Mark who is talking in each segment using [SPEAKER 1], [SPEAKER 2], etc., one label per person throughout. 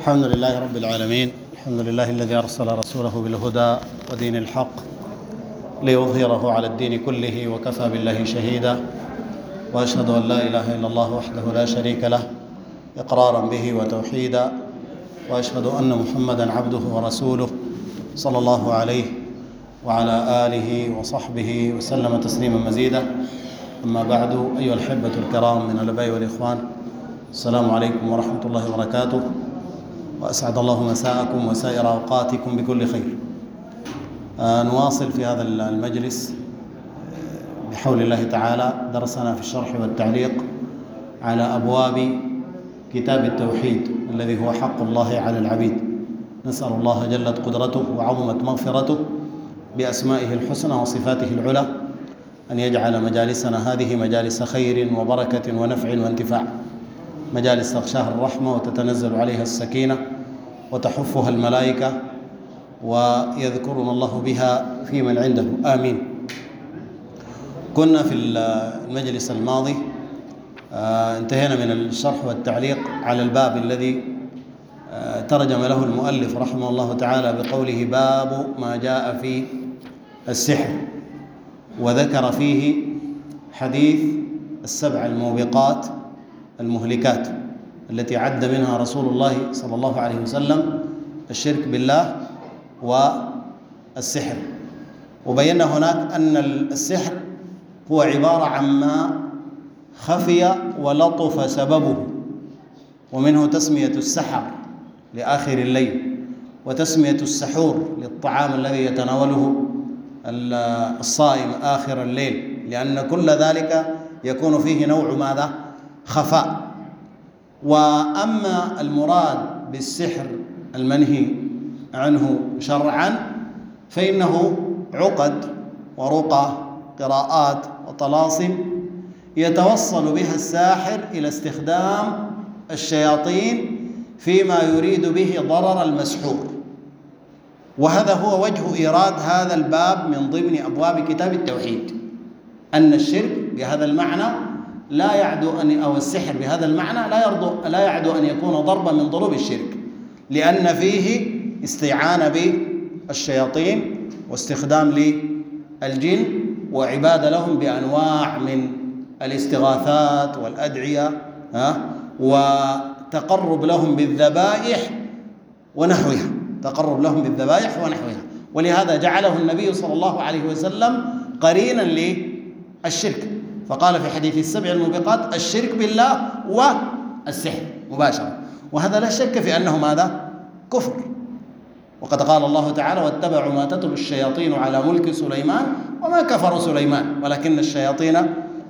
[SPEAKER 1] الحمد لله رب العالمين. الحمد لله الذي أرسل رسوله بالهدى ودين الحق ليظهره على الدين كله وكفى بالله شهيدا، وأشهد أن لا إله إلا الله وحده لا شريك له إقرارا به وتوحيدا، وأشهد أن محمدا عبده ورسوله صلى الله عليه وعلى آله وصحبه وسلم تسليما مزيدا. أما بعد، أيها الأحبة الكرام من الآباء والإخوان، السلام عليكم ورحمة الله وبركاته، وأسعد الله مساءكم وسائر أوقاتكم بكل خير. نواصل في هذا المجلس بحول الله تعالى درسنا في الشرح والتعليق على أبواب كتاب التوحيد الذي هو حق الله على العبيد. نسأل الله جلت قدرته وعظمت مغفرته بأسمائه الحسنى وصفاته العلى أن يجعل مجالسنا هذه مجالس خير وبركة ونفع وانتفاع، مجالس تغشاها الرحمة وتتنزل عليها السكينة وتحفها الملائكة ويذكرنا الله بها في من عنده، آمين. كنا في المجلس الماضي انتهينا من الشرح والتعليق على الباب الذي ترجم له المؤلف رحمه الله تعالى بقوله: باب ما جاء في السحر، وذكر فيه حديث السبع الموبقات المهلكات التي عد منها رسول الله صلى الله عليه وسلم الشرك بالله والسحر، وبينا هناك أن السحر هو عبارة عن ما خفي ولطف سببه، ومنه تسمية السحر لآخر الليل، وتسمية السحور للطعام الذي يتناوله الصائم آخر الليل، لأن كل ذلك يكون فيه نوع ماذا؟ خفاء. وأما المراد بالسحر المنهي عنه شرعا فإنه عقد ورقى قراءات وطلاسم يتوصل بها الساحر إلى استخدام الشياطين فيما يريد به ضرر المسحور، وهذا هو وجه إيراد هذا الباب من ضمن أبواب كتاب التوحيد، أن الشرك بهذا المعنى لا يعدو أو السحر بهذا المعنى لا يعدو أن يكون ضربا من ضروب الشرك، لأن فيه استعانة بالشياطين واستخدام للجن وعبادة لهم بأنواع من الاستغاثات والأدعية وتقرب لهم بالذبائح ونحوها، ولهذا جعله النبي صلى الله عليه وسلم قرينا للشرك، فقال في حديث السبع الموبقات: الشرك بالله والسحر مباشرة، وهذا لا شك في أنه ماذا؟ كفر. وقد قال الله تعالى: واتبعوا ما تتلو الشياطين على ملك سليمان وما كفر سليمان ولكن الشياطين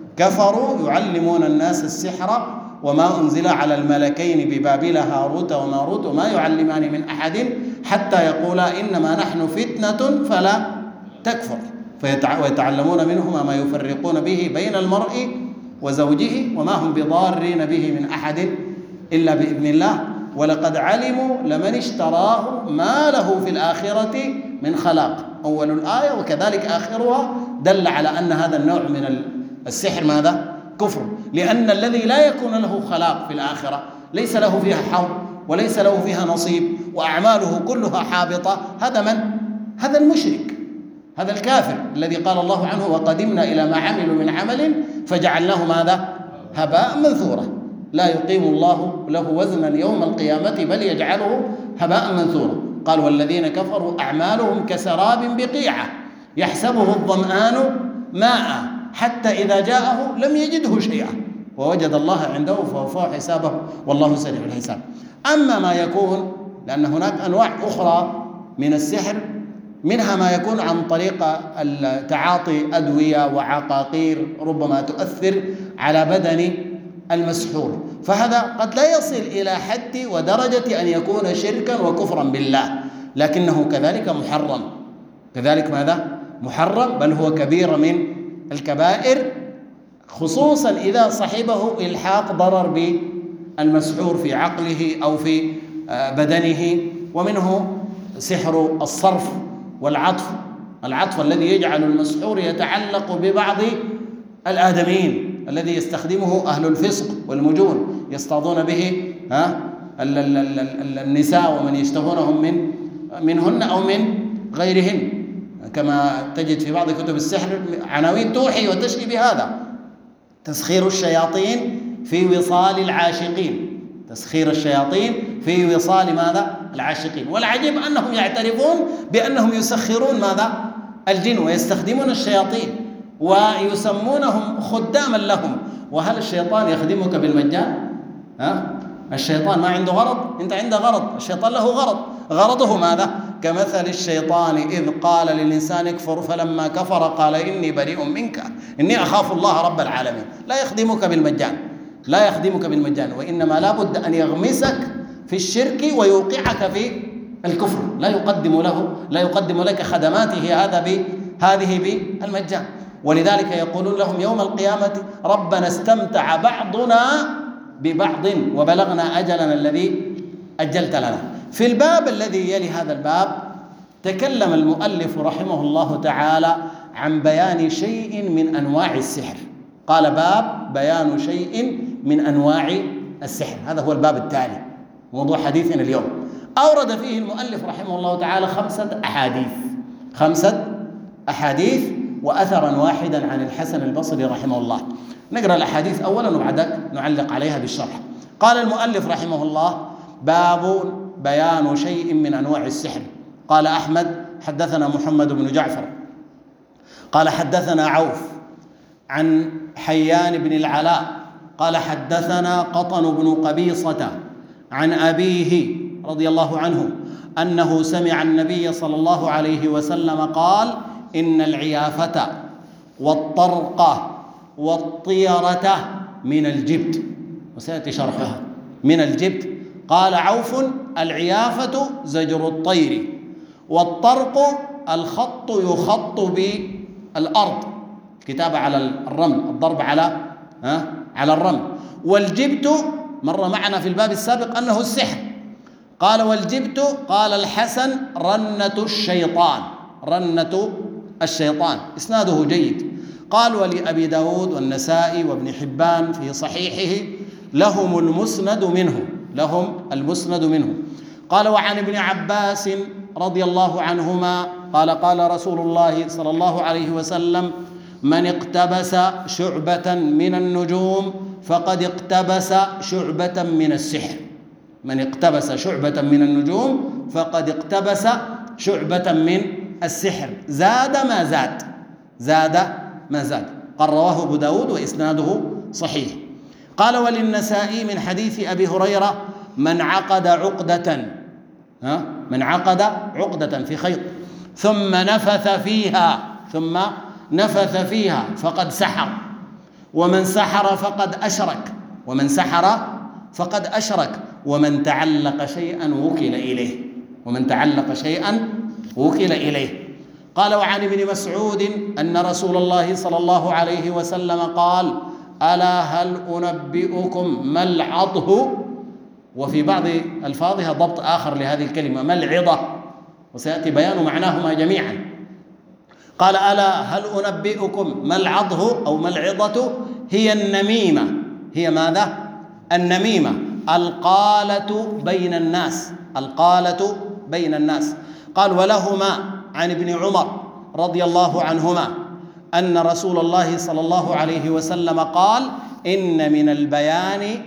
[SPEAKER 1] كفروا يعلمون الناس السحر وما أنزل على الملكين ببابل هاروت وماروت وما يعلمان من أحد حتى يقولا إنما نحن فتنة فلا تكفر، ويتعلمون منهما ما يفرقون به بين المرء وزوجه وما هم بضارين به من أحد إلا بإذن الله، ولقد علموا لمن اشتراه ما له في الآخرة من خلاق. أول الآية وكذلك آخرها دل على أن هذا النوع من السحر ماذا؟ كفر، لأن الذي لا يكون له خلاق في الآخرة ليس له فيها حظ وليس له فيها نصيب وأعماله كلها حابطة، هذا من؟ هذا المشرك، هذا الكافر الذي قال الله عنه: وقدمنا إلى ما عملوا من عمل فجعلناه ماذا؟ هباء منثورا، لا يقيم الله له وزنا يوم القيامة بل يجعله هباء منثورا. قال: والذين كفروا أعمالهم كسراب بقيعة يحسبه الظمآن ماء حتى إذا جاءه لم يجده شيئا ووجد الله عنده فوفاه حسابه والله سريع الحساب. أما ما يكون، لأن هناك أنواع أخرى من السحر، منها ما يكون عن طريق تعاطي أدوية وعقاقير ربما تؤثر على بدن المسحور، فهذا قد لا يصل إلى حد ودرجة أن يكون شركا وكفرا بالله، لكنه كذلك محرم، كذلك ماذا؟ محرم، بل هو كبير من الكبائر، خصوصا إذا صحبه إلحاق ضرر بالمسحور في عقله أو في بدنه. ومنه سحر الصرف والعطف، العطف الذي يجعل المسحور يتعلق ببعض الآدميين الذي يستخدمه أهل الفسق والمجون، يصطادون به النساء ومن يشتهونهم منهن أو من غيرهن، كما تجد في بعض كتب السحر عناوين توحي وتشفي بهذا: تسخير الشياطين في وصال العاشقين، تسخير الشياطين في وصال ماذا؟ العاشقين. والعجيب أنهم يعترفون بأنهم يسخرون ماذا؟ الجن، ويستخدمون الشياطين ويسمونهم خداما لهم. وهل الشيطان يخدمك بالمجان؟ الشيطان ما عنده غرض، أنت عنده غرض، الشيطان له غرض. غرضه ماذا؟ كمثل الشيطان إذ قال للإنسان اكفر فلما كفر قال إني بريء منك إني أخاف الله رب العالمين. لا يخدمك بالمجان، لا يخدمك بالمجان، وإنما لا بد أن يغمسك في الشرك ويوقعك في الكفر. لا يقدم لك خدماته هذه بالمجان. ولذلك يقولون لهم يوم القيامة ربنا استمتع بعضنا ببعض وبلغنا أجلنا الذي أجلت لنا. في الباب الذي يلي هذا الباب تكلم المؤلف رحمه الله تعالى عن بيان شيء من أنواع السحر. قال باب بيان شيء من أنواع السحر، هذا هو الباب التالي موضوع حديثنا اليوم. أورد فيه المؤلف رحمه الله تعالى 5 أحاديث وأثرا واحدا عن الحسن البصري رحمه الله. نقرأ الأحاديث أولا وبعدك نعلق عليها بالشرح. قال المؤلف رحمه الله باب بيان شيء من أنواع السحر. قال أحمد حدثنا محمد بن جعفر قال حدثنا عوف عن حيان بن العلاء قال حدثنا قطن بن قبيصة عن أبيه رضي الله عنه أنه سمع النبي صلى الله عليه وسلم قال إن العيافة والطرقة والطيرة من الجبت، وسيأتي شرحها. من الجبت. قال عوف العيافة زجر الطير، والطرق الخط يخط بالأرض، الكتابة على الرمل، الضرب على الرمل. والجبت مر معنا في الباب السابق أنه السحر. قال والجبت قال الحسن رنة الشيطان إسناده جيد. قال ولأبي داود والنسائي وابن حبان في صحيحه لهم المسند منه. قال وعن ابن عباس رضي الله عنهما قال قال رسول الله صلى الله عليه وسلم من اقتبس شعبة من النجوم فقد اقتبس شعبة من السحر. من اقتبس شعبة من النجوم فقد اقتبس شعبة من السحر. زاد ما زاد. قال رواه أبو داود وإسناده صحيح. قال وللنسائي من حديث أبي هريرة من عقد عقدة في خيط ثم نفث فيها فقد سحر، ومن سحر فقد أشرك، ومن تعلق شيئا وكل إليه. قال وعن ابن مسعود أن رسول الله صلى الله عليه وسلم قال ألا هل أنبئكم ما العضه، وفي بعض ألفاظها ضبط آخر لهذه الكلمة ما العضة، وسيأتي بيان معناهما جميعا. قال ألا هل أنبئكم ما العضه أو ما العضة، هي النميمة. هي ماذا؟ النميمة، القالة بين الناس. قال ولهما عن ابن عمر رضي الله عنهما أن رسول الله صلى الله عليه وسلم قال إن من البيان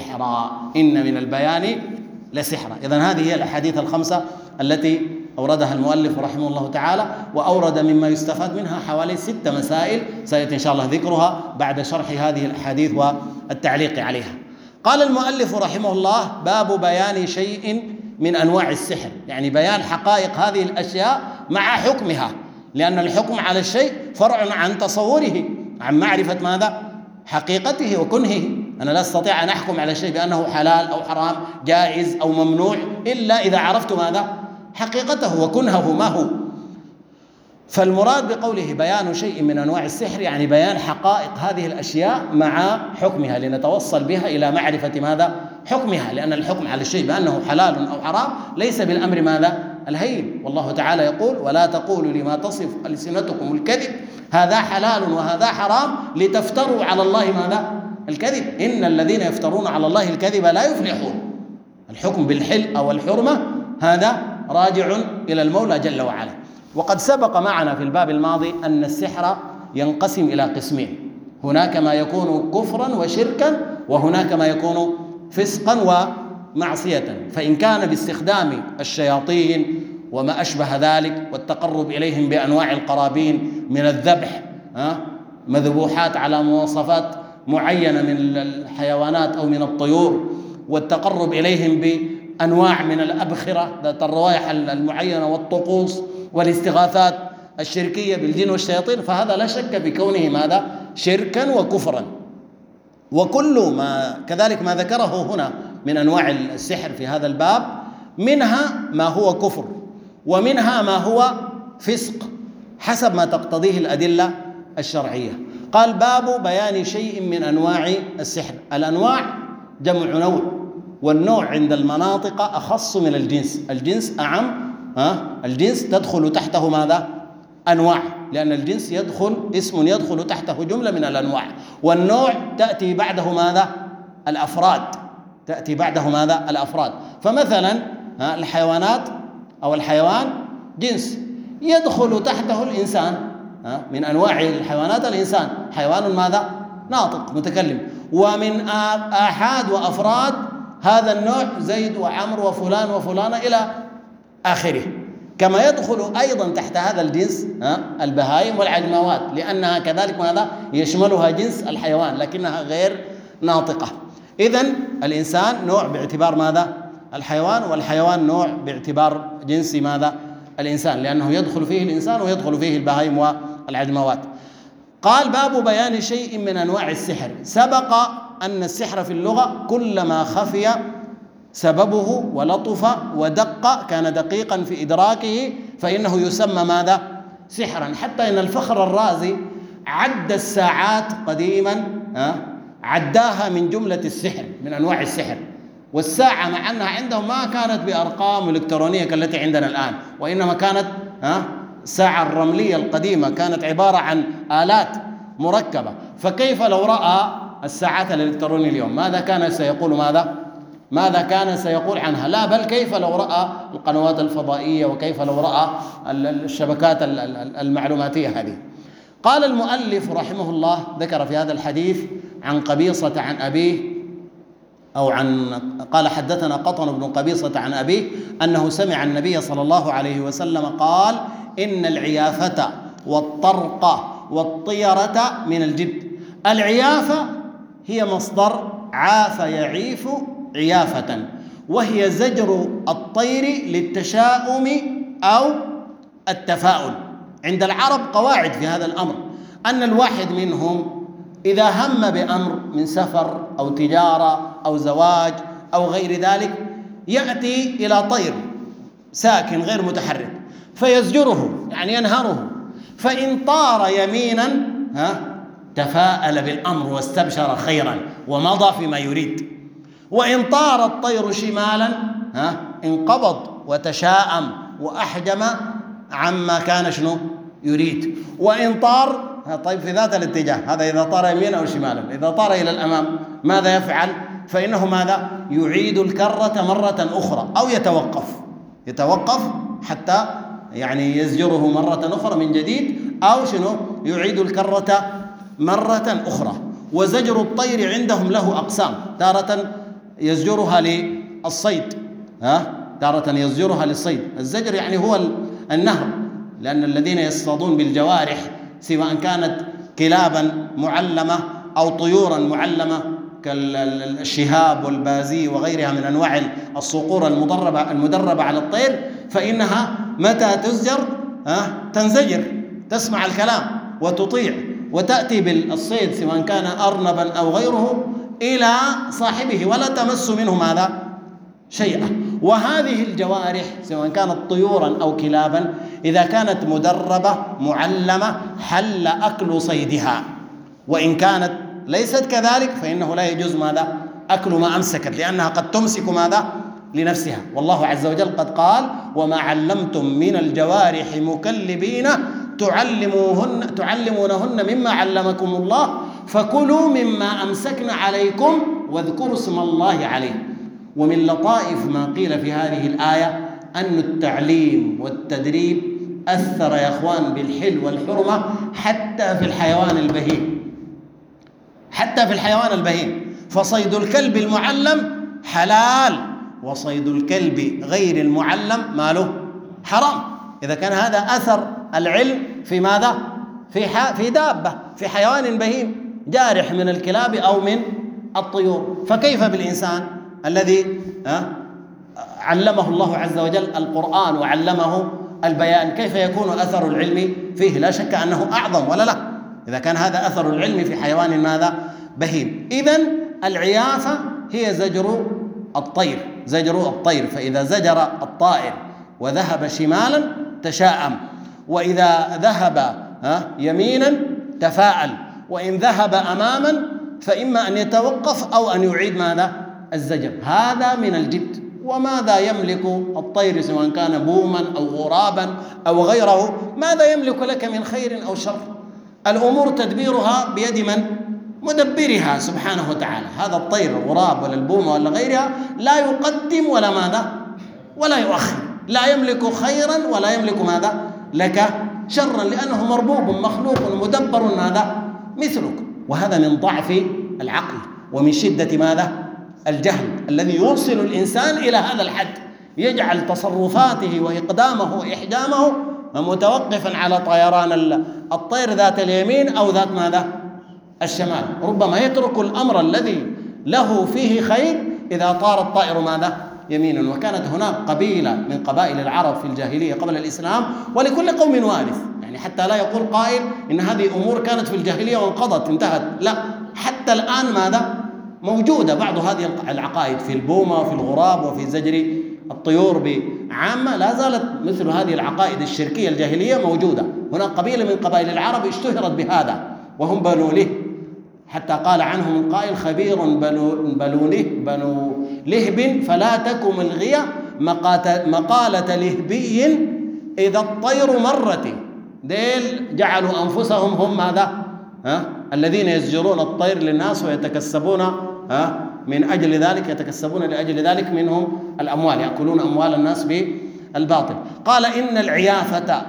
[SPEAKER 1] لسحرا. إذن هذه هي الأحاديث الخمسة التي أوردها المؤلف رحمه الله تعالى، وأورد مما يستفاد منها حوالي 6 مسائل سيأتي إن شاء الله ذكرها بعد شرح هذه الأحاديث والتعليق عليها. قال المؤلف رحمه الله باب بيان شيء من أنواع السحر، يعني بيان حقائق هذه الأشياء مع حكمها، لأن الحكم على الشيء فرع عن تصوره، عن معرفة ماذا؟ حقيقته وكنهه. أنا لا أستطيع أن أحكم على شيء بأنه حلال أو حرام جائز أو ممنوع إلا إذا عرفت ماذا؟ حقيقته وكنهه ما هو. فالمراد بقوله بيان شيء من أنواع السحر يعني بيان حقائق هذه الأشياء مع حكمها، لنتوصل بها إلى معرفة ماذا؟ حكمها، لأن الحكم على الشيء بأنه حلال أو حرام ليس بالأمر ماذا؟ الهين. والله تعالى يقول ولا تقولوا لما تصف ألسنتكم الكذب هذا حلال وهذا حرام لتفتروا على الله ماذا؟ الكذب. إن الذين يفترون على الله الكذب لا يفلحون. الحكم بالحل أو الحرمة هذا راجع إلى المولى جل وعلا. وقد سبق معنا في الباب الماضي أن السحر ينقسم إلى قسمين، هناك ما يكون كفرا وشركا، وهناك ما يكون فسقا ومعصية. فإن كان باستخدام الشياطين وما أشبه ذلك والتقرب إليهم بأنواع القرابين من الذبح، مذبوحات على مواصفات معينة من الحيوانات أو من الطيور، والتقرب إليهم بأنواع من الأبخرة ذات الروائح المعينة والطقوس والاستغاثات الشركية بالجن والشياطين، فهذا لا شك بكونه ماذا؟ شركا وكفرا. وكل ما كذلك ما ذكره هنا من أنواع السحر في هذا الباب منها ما هو كفر ومنها ما هو فسق حسب ما تقتضيه الأدلة الشرعية. قال باب بيان شيء من أنواع السحر. الأنواع جمع نوع، والنوع عند المناطق أخص من الجنس، الجنس أعم، الجنس تدخل تحته ماذا؟ أنواع، لأن الجنس اسم يدخل تحته جملة من الأنواع، والنوع تأتي بعده ماذا؟ الأفراد، تأتي بعده ماذا؟ الأفراد. فمثلا الحيوانات أو الحيوان جنس يدخل تحته الإنسان، من أنواع الحيوانات الإنسان، حيوان ماذا؟ ناطق متكلم. ومن آحاد وأفراد هذا النوع زيد وعمر وفلان وفلانة إلى آخره. كما يدخل أيضا تحت هذا الجنس البهائم والعجموات، لأنها كذلك ماذا؟ يشملها جنس الحيوان لكنها غير ناطقة. إذن الإنسان نوع باعتبار ماذا؟ الحيوان، والحيوان نوع باعتبار جنس ماذا؟ الإنسان، لأنه يدخل فيه الإنسان ويدخل فيه البهائم والعجموات. قال باب بيان شيء من أنواع السحر. سبق أن السحر في اللغة كلما خفي سببه ولطف ودق كان دقيقا في إدراكه فإنه يسمى ماذا؟ سحرا. حتى إن الفخر الرازي عد الساعات قديما، عداها من جملة السحر، من أنواع السحر. والساعة مع أنها عندهم ما كانت بأرقام إلكترونية كالتي عندنا الآن، وإنما كانت الساعة الرملية القديمة كانت عبارة عن آلات مركبة. فكيف لو رأى الساعات الإلكترونية اليوم ماذا كان سيقول؟ ماذا كان سيقول عنها؟ لا، بل كيف لو رأى القنوات الفضائية، وكيف لو رأى الشبكات المعلوماتية هذه. قال المؤلف رحمه الله ذكر في هذا الحديث عن قبيصة عن أبيه، قال حدثنا قطن بن قبيصة عن أبيه أنه سمع النبي صلى الله عليه وسلم قال إن العيافة والطرق والطيرة من الجبت. العيافة هي مصدر عاف يعيف عيافة، وهي زجر الطير للتشاؤم أو التفاؤل. عند العرب قواعد في هذا الأمر، أن الواحد منهم إذا هم بأمر من سفر أو تجارة أو زواج أو غير ذلك يأتي إلى طير ساكن غير متحرك فيزجره، يعني ينهره، فإن طار يمينا تفاءل بالأمر واستبشر خيرا ومضى فيما يريد، وإن طار الطير شمالا انقبض وتشاءم وأحجم عما كان يريد. وإن طار طيب في ذات الاتجاه، هذا إذا طار يمين أو شمالا، إذا طار إلى الأمام ماذا يفعل؟ فإنه ماذا؟ يعيد الكرة مرة أخرى أو يتوقف حتى يعني يزجره مرة أخرى من جديد، أو يعيد الكرة مرة أخرى. وزجر الطير عندهم له أقسام، تارة يزجرها للصيد، تارة يزجرها للصيد. الزجر يعني هو النهر، لأن الذين يصطادون بالجوارح سواء كانت كلابا معلمة أو طيورا معلمة كالشهاب والبازي وغيرها من أنواع الصقور المدربة على الطير، فإنها متى تزجر تنزجر، تسمع الكلام وتطيع وتأتي بالصيد سواء كان أرنبا أو غيره إلى صاحبه ولا تمس منه ماذا؟ شيئا. وهذه الجوارح سواء كانت طيورا أو كلابا إذا كانت مدربة معلمة حل أكل صيدها، وإن كانت ليست كذلك فإنه لا يجوز ماذا؟ أكل ما أمسكت، لأنها قد تمسك ماذا؟ لنفسها. والله عز وجل قد قال وما علمتم من الجوارح مكلبين تعلمونهن مما علمكم الله فكلوا مما أمسكن عليكم واذكروا اسم الله عليه. ومن لطائف ما قيل في هذه الآية أن التعليم والتدريب أثر يا أخوان بالحل والحرمة حتى في الحيوان البهيم، حتى في الحيوان البهيم. فصيد الكلب المعلم حلال، وصيد الكلب غير المعلم ماله حرام. إذا كان هذا أثر العلم في ماذا؟ في دابة، في حيوان بهيم جارح من الكلاب أو من الطيور، فكيف بالإنسان الذي علمه الله عز وجل القرآن وعلمه البيان؟ كيف يكون أثر العلم فيه؟ لا شك أنه أعظم، ولا لا؟ إذا كان هذا أثر العلم في حيوان ماذا؟ بهيم. إذن العيافة هي زجر الطير، زجر الطير. فإذا زجر الطائر وذهب شمالا تشاءم، وإذا ذهب يمينا تفاءل، وإن ذهب أماما فإما أن يتوقف أو أن يعيد ماذا؟ الزجر. هذا من الجد. وماذا يملك الطير سواء كان بوما أو غرابا أو غيره؟ ماذا يملك لك من خير أو شر؟ الأمور تدبيرها بيد من؟ مدبرها سبحانه وتعالى. هذا الطير الغراب ولا البومة ولا غيرها لا يقدم ولا ماذا؟ ولا يؤخر، لا يملك خيرا ولا يملك ماذا؟ لك شرا، لأنه مربوب مخلوق مدبر ماذا؟ مثلك. وهذا من ضعف العقل ومن شدة ماذا؟ الجهل الذي يوصل الإنسان إلى هذا الحد، يجعل تصرفاته وإقدامه وإحجامه متوقفا على طيران الطير ذات اليمين أو ذات ماذا؟ الشمال. ربما يترك الأمر الذي له فيه خير إذا طار الطائر ماذا؟ يمينا. وكانت هناك قبيلة من قبائل العرب في الجاهلية قبل الإسلام، ولكل قوم وارث، يعني حتى لا يقول قائل إن هذه أمور كانت في الجاهلية وانقضت انتهت، لا، حتى الآن ماذا؟ موجودة بعض هذه العقائد في البومة وفي الغراب وفي زجر الطيور بعامة، لا زالت مثل هذه العقائد الشركية الجاهلية موجودة. هناك قبيلة من قبائل العرب اشتهرت بهذا وهم بنو له، حتى قال عنهم القائل خبير بنو لهب فلا تكم الغية مقالة لهبي إذا الطير مرت. ديل جعلوا أنفسهم هم ماذا؟ الذين يزجرون الطير للناس ويتكسبون من أجل ذلك، يتكسبون لأجل ذلك منهم الأموال، يأكلون أموال الناس بالباطل. قال إن العيافة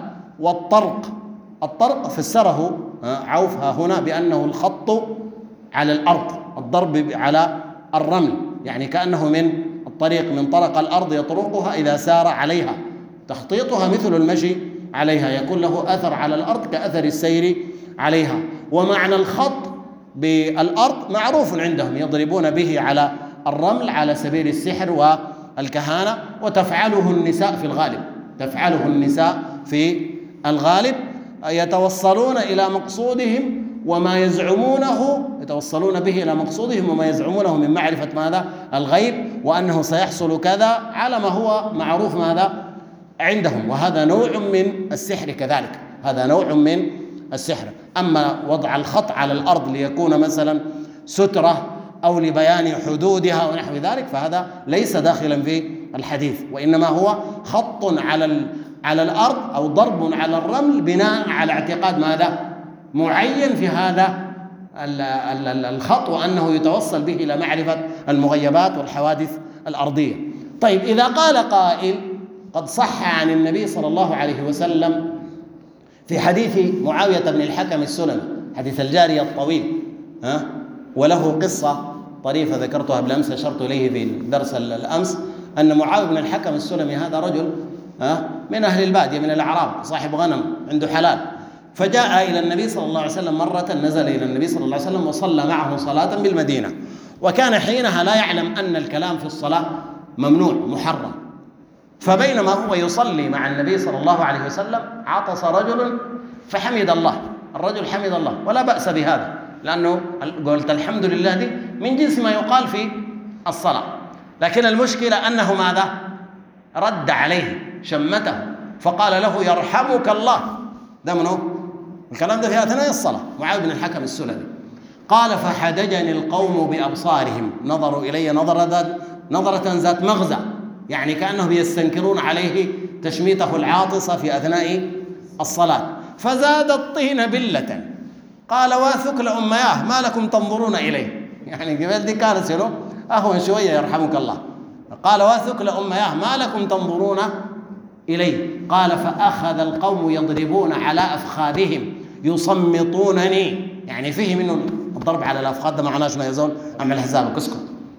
[SPEAKER 1] الطرق فسره عوف هنا بأنه الخط على الأرض، الضرب على الرمل، يعني كأنه من الطريق، من طرق الأرض يطرقها إذا سار عليها، تخطيطها مثل المشي عليها، يكون له أثر على الأرض كأثر السير عليها. ومعنى الخط بالأرض معروف عندهم، يضربون به على الرمل على سبيل السحر والكهانة، وتفعله النساء في الغالب، تفعله النساء في الغالب، يتوصلون إلى مقصودهم وما يزعمونه، يتوصلون به إلى مقصودهم وما يزعمونه من معرفة ماذا؟ الغيب، وأنه سيحصل كذا على ما هو معروف ماذا؟ عندهم. وهذا نوع من السحر كذلك، هذا نوع من السحر. أما وضع الخط على الأرض ليكون مثلا سترة أو لبيان حدودها ونحو ذلك فهذا ليس داخلا في الحديث، وإنما هو خط على الأرض أو ضرب على الرمل بناء على اعتقاد ماذا؟ معين في هذا الخط، وأنه يتوصل به إلى معرفة المغيبات والحوادث الأرضية. طيب، إذا قال قائل قد صح عن النبي صلى الله عليه وسلم في حديث معاوية بن الحكم السلمي، حديث الجارية الطويل، وله قصة طريفة ذكرتها بالأمس، أشرت إليه في درس الأمس، أن معاوية بن الحكم السلمي هذا رجل من أهل البادية من الأعراب، صاحب غنم عنده حلال، فجاء إلى النبي صلى الله عليه وسلم مرة، نزل إلى النبي صلى الله عليه وسلم وصلى معه صلاة بالمدينة، وكان حينها لا يعلم أن الكلام في الصلاة ممنوع محرم. فبينما هو يصلي مع النبي صلى الله عليه وسلم عطس رجل فحمد الله، الرجل حمد الله ولا بأس بهذا، لأنه قلت الحمد لله دي من جنس ما يقال في الصلاة، لكن المشكلة أنه ماذا؟ رد عليه شمته فقال له يرحمك الله. ده منه الكلام ده في أثناء الصلاة، معاوية بن الحكم السلمي. قال فحدجني القوم بأبصارهم، نظروا إلي نظرة ذات مغزى، يعني كأنهم يستنكرون عليه تشميته العاطسة في أثناء الصلاة، فزاد الطين بلة. قال واثق لأمياه ما لكم تنظرون إليه، يعني قبل دي كانت له أهون شوية يرحمك الله، قال واثق لأمياه ما لكم تنظرون إلي؟ قال فأخذ القوم يضربون على أفخاذهم يصمطونني، يعني فيه منه الضرب على الأفخاذ، ده معناه شنو يا زول؟ أعمل حسابك اسكت.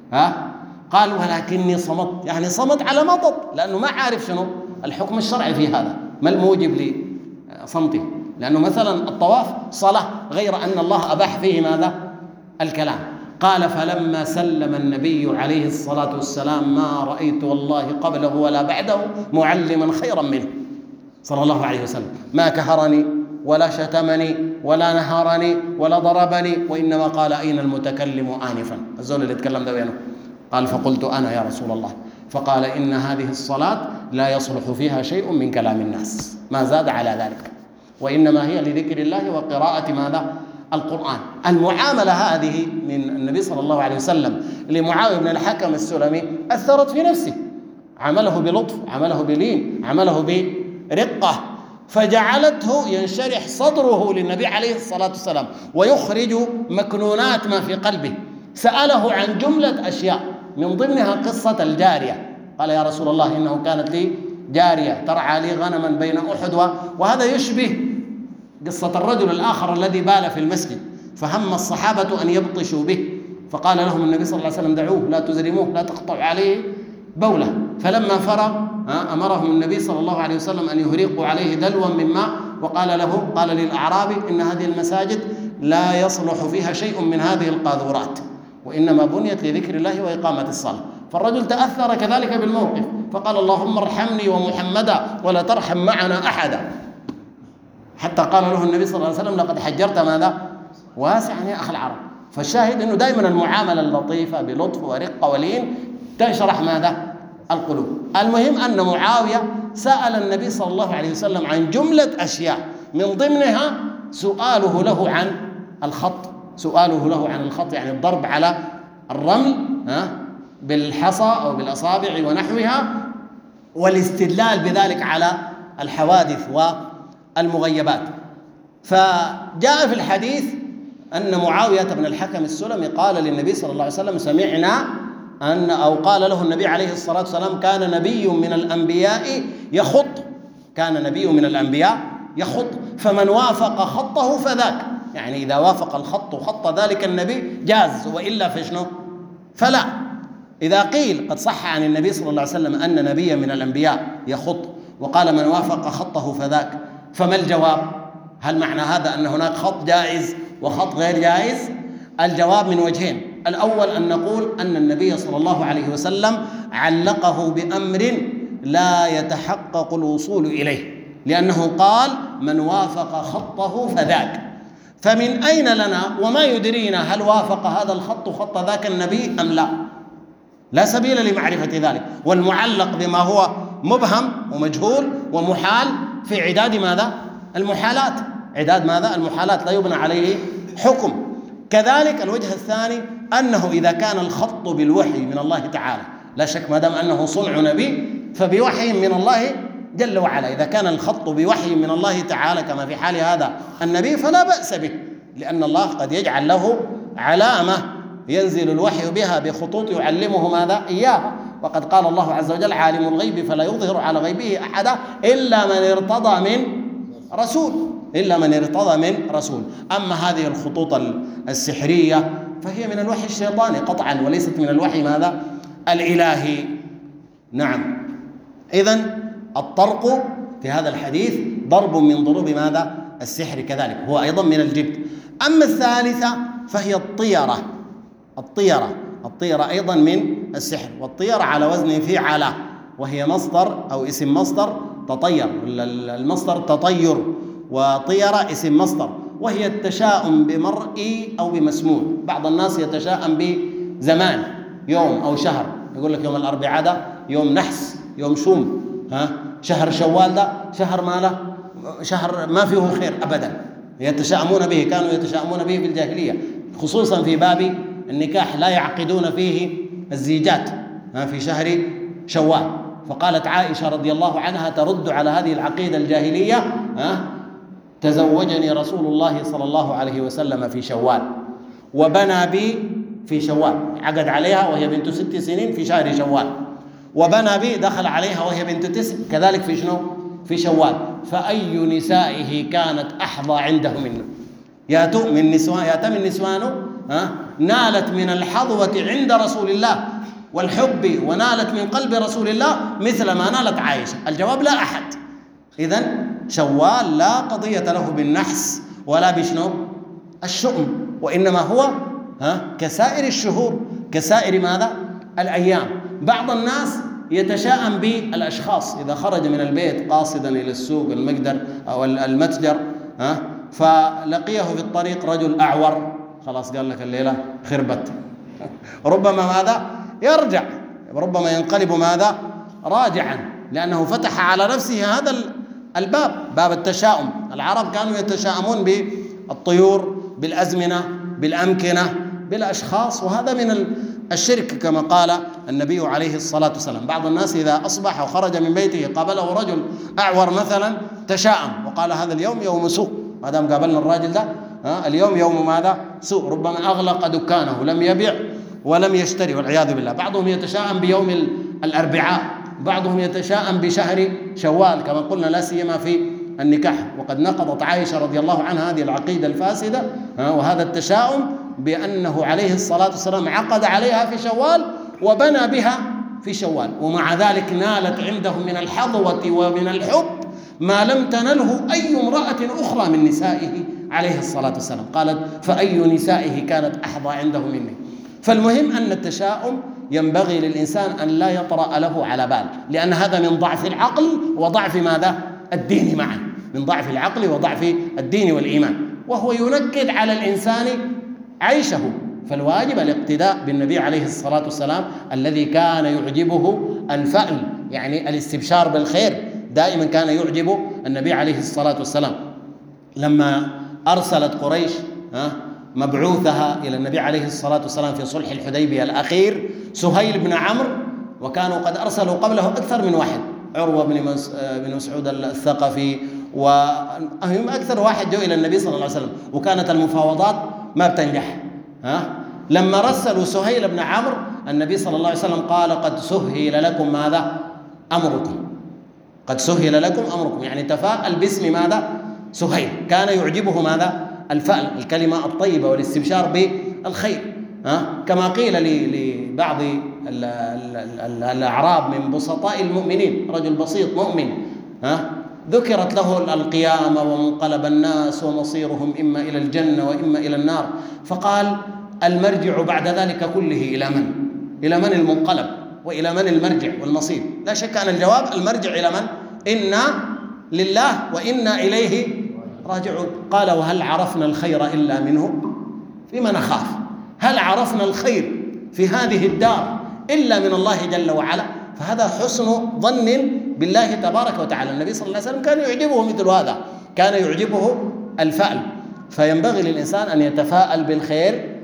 [SPEAKER 1] قال ولكني صمت، يعني صمت على مضض، لأنه ما عارف شنو الحكم الشرعي في هذا، ما الموجب لصمته، لأنه مثلا الطواف صلاة، غير أن الله أباح فيه ماذا؟ الكلام. قال فلما سلم النبي عليه الصلاة والسلام ما رأيت والله قبله ولا بعده معلما خيرا منه صلى الله عليه وسلم، ما كهرني ولا شتمني ولا نهرني ولا ضربني، وإنما قال أين المتكلم آنفا؟ الزول اللي يتكلم ده وينه؟ قال فقلت أنا يا رسول الله. فقال إن هذه الصلاة لا يصلح فيها شيء من كلام الناس، ما زاد على ذلك، وإنما هي لذكر الله وقراءة ماذا؟ القرآن. المعاملة هذه من النبي صلى الله عليه وسلم لمعاوية بن الحكم السلمي أثرت في نفسه، عمله بلطف، عمله بلين، عمله برقة، فجعلته ينشرح صدره للنبي عليه الصلاة والسلام ويخرج مكنونات ما في قلبه. سأله عن جملة أشياء من ضمنها قصة الجارية، قال يا رسول الله إنه كانت لي جارية ترعى لي غنما بين أحد، وهذا يشبه قصة الرجل الآخر الذي بال في المسجد، فهم الصحابة أن يبطشوا به، فقال لهم النبي صلى الله عليه وسلم دعوه لا تزرموه لا تقطعوا عليه بولة. فلما فرغ أمرهم النبي صلى الله عليه وسلم أن يهريقوا عليه دلوا من ماء، وقال له، قال للأعرابي إن هذه المساجد لا يصلح فيها شيء من هذه القاذورات، وإنما بنيت لذكر الله وإقامة الصلاة. فالرجل تأثر كذلك بالموقف، فقال اللهم ارحمني ومحمدا ولا ترحم معنا أحدا، حتى قال له النبي صلى الله عليه وسلم لقد حجرت ماذا؟ واسعا يا أخ العرب. فالشاهد أنه دائما المعاملة اللطيفة بلطف ورقة ولين تشرح ماذا؟ القلوب. المهم أن معاوية سأل النبي صلى الله عليه وسلم عن جملة أشياء، من ضمنها سؤاله له عن الخط، سؤاله له عن الخط يعني الضرب على الرمل بالحصى أو بالأصابع ونحوها، والاستدلال بذلك على الحوادث والمغيبات. فجاء في الحديث أن معاوية بن الحكم السلمي قال للنبي صلى الله عليه وسلم سمعنا أن، أو قال له النبي عليه الصلاة والسلام كان نبي من الأنبياء يخط، كان نبي من الأنبياء يخط، فمن وافق خطه فذاك، يعني إذا وافق الخط خط ذلك النبي جاز، وإلا فشنو؟ فلا. إذا قيل قد صح عن النبي صلى الله عليه وسلم أن نبي من الأنبياء يخط وقال من وافق خطه فذاك، فما الجواب؟ هل معنى هذا أن هناك خط جائز وخط غير جائز؟ الجواب من وجهين. الأول أن نقول أن النبي صلى الله عليه وسلم علقه بأمر لا يتحقق الوصول إليه، لأنه قال من وافق خطه فذاك، فمن أين لنا وما يدرينا هل وافق هذا الخط خط ذاك النبي أم لا؟ لا سبيل لمعرفة ذلك. والمعلق بما هو مبهم ومجهول ومحال في عداد ماذا؟ المحالات، عداد ماذا؟ المحالات، لا يبنى عليه حكم. كذلك الوجه الثاني أنه إذا كان الخط بالوحي من الله تعالى، لا شك ما دام أنه صنع نبي فبوحي من الله جل وعلا، إذا كان الخط بوحي من الله تعالى كما في حال هذا النبي فلا بأس به، لأن الله قد يجعل له علامة ينزل الوحي بها بخطوط يعلمه ماذا؟ إياها. وقد قال الله عز وجل عالم الغيب فلا يظهر على غيبه أحدا إلا من ارتضى من رسول، إلا من ارتضى من رسول. أما هذه الخطوط السحرية فهي من الوحي الشيطاني قطعا، وليست من الوحي ماذا؟ الإلهي. نعم. إذن الطرق في هذا الحديث ضرب من ضروب ماذا؟ السحر، كذلك هو أيضا من الجبت. أما الثالثة فهي الطيرة. الطيرة أيضا من السحر، والطيرة على وزن فعل، وهي مصدر أو اسم مصدر تطير، المصدر تطير، وطيرة اسم مصدر، وهي التشاؤم بمرء أو بمسموع. بعض الناس يتشاءم بزمان، يوم أو شهر، يقول لك يوم الأربعاء ده يوم نحس، يوم شوم، شهر شوال ده شهر ما له، شهر ما فيه خير أبدا، يتشاءمون به، كانوا يتشاءمون به في الجاهلية، خصوصا في باب النكاح لا يعقدون فيه الزيجات في شهر شوال. فقالت عائشة رضي الله عنها ترد على هذه العقيدة الجاهلية: تزوجني رسول الله صلى الله عليه وسلم في شوال، وبنى بي في شوال، عقد عليها وهي بنت 6 سنين في شهر شوال، وبنى به، دخل عليها وهي بنت 9، كذلك في شنو؟ في شوال. فأي نسائه كانت أحظى عنده منه؟ يأتى من نسوانه نالت من الحظوة عند رسول الله والحب، ونالت من قلب رسول الله مثل ما نالت عائشة. الجواب لا أحد. إذن شوال لا قضية له بالنحس ولا بشنو؟ الشؤم، وإنما هو كسائر الشهور، كسائر ماذا؟ الأيام. بعض الناس يتشاءم بالأشخاص، إذا خرج من البيت قاصدا إلى السوق المقدر أو المتجر فلقيه في الطريق رجل أعور، خلاص قال لك الليلة خربت. ربما ماذا؟ يرجع، ربما ينقلب ماذا؟ راجعا، لأنه فتح على نفسه هذا الباب، باب التشاؤم. العرب كانوا يتشاءمون بالطيور، بالأزمنة، بالأمكنة، بالأشخاص، وهذا من الشرك كما قال النبي عليه الصلاة والسلام. بعض الناس إذا أصبح وخرج من بيته قابله رجل أعور مثلا تشاءم وقال هذا اليوم يوم سوء، ما دام قابلنا الراجل ده اليوم يوم ماذا؟ سوء، ربما أغلق دكانه، لم يبيع ولم يشتري والعياذ بالله. بعضهم يتشاءم بيوم الأربعاء، بعضهم يتشاءم بشهر شوال كما قلنا، لا سيما في النكاح. وقد نقضت عائشة رضي الله عنها هذه العقيدة الفاسدة وهذا التشاؤم بأنه عليه الصلاة والسلام عقد عليها في شوال وبنى بها في شوال، ومع ذلك نالت عنده من الحظوة ومن الحب ما لم تنله أي امرأة أخرى من نسائه عليه الصلاة والسلام. قالت فأي نسائه كانت أحظى عنده مني. فالمهم أن التشاؤم ينبغي للإنسان أن لا يطرأ له على بال، لأن هذا من ضعف العقل وضعف ماذا؟ الدين معا، من ضعف العقل وضعف الدين والإيمان، وهو ينكد على الإنسان عيشه. فالواجب الاقتداء بالنبي عليه الصلاة والسلام الذي كان يعجبه الفأل، يعني الاستبشار بالخير، دائما كان يعجب النبي عليه الصلاة والسلام. لما أرسلت قريش مبعوثها إلى النبي عليه الصلاة والسلام في صلح الحديبية الأخير سهيل بن عمرو، وكانوا قد أرسلوا قبله أكثر من واحد، عروة بن مسعود الثقفي، وأهم أكثر واحد جو إلى النبي صلى الله عليه وسلم، وكانت المفاوضات ما بتنجح. لما رسلوا سهيل بن عمرو النبي صلى الله عليه وسلم قال قد سهل لكم ماذا؟ أمركم. قد سهل لكم أمركم، يعني تفاءل باسم ماذا؟ سهيل. كان يعجبه ماذا؟ الفأل، الكلمة الطيبة والاستبشار بالخير. كما قيل لبعض الأعراب من بسطاء المؤمنين، رجل بسيط مؤمن ذكرت له القيامة ومنقلب الناس ومصيرهم إما إلى الجنة وإما إلى النار، فقال المرجع بعد ذلك كله إلى من؟ إلى من المنقلب وإلى من المرجع والمصير؟ لا شك أن الجواب المرجع إلى من؟ إنا لله وإنا إليه راجعون. قال وهل عرفنا الخير إلا منه؟ فيما نخاف. هل عرفنا الخير في هذه الدار إلا من الله جل وعلا؟ فهذا حسن ظن بالله تبارك وتعالى. النبي صلى الله عليه وسلم كان يعجبه مثل هذا، كان يعجبه الفأل. فينبغي للإنسان أن يتفاءل بالخير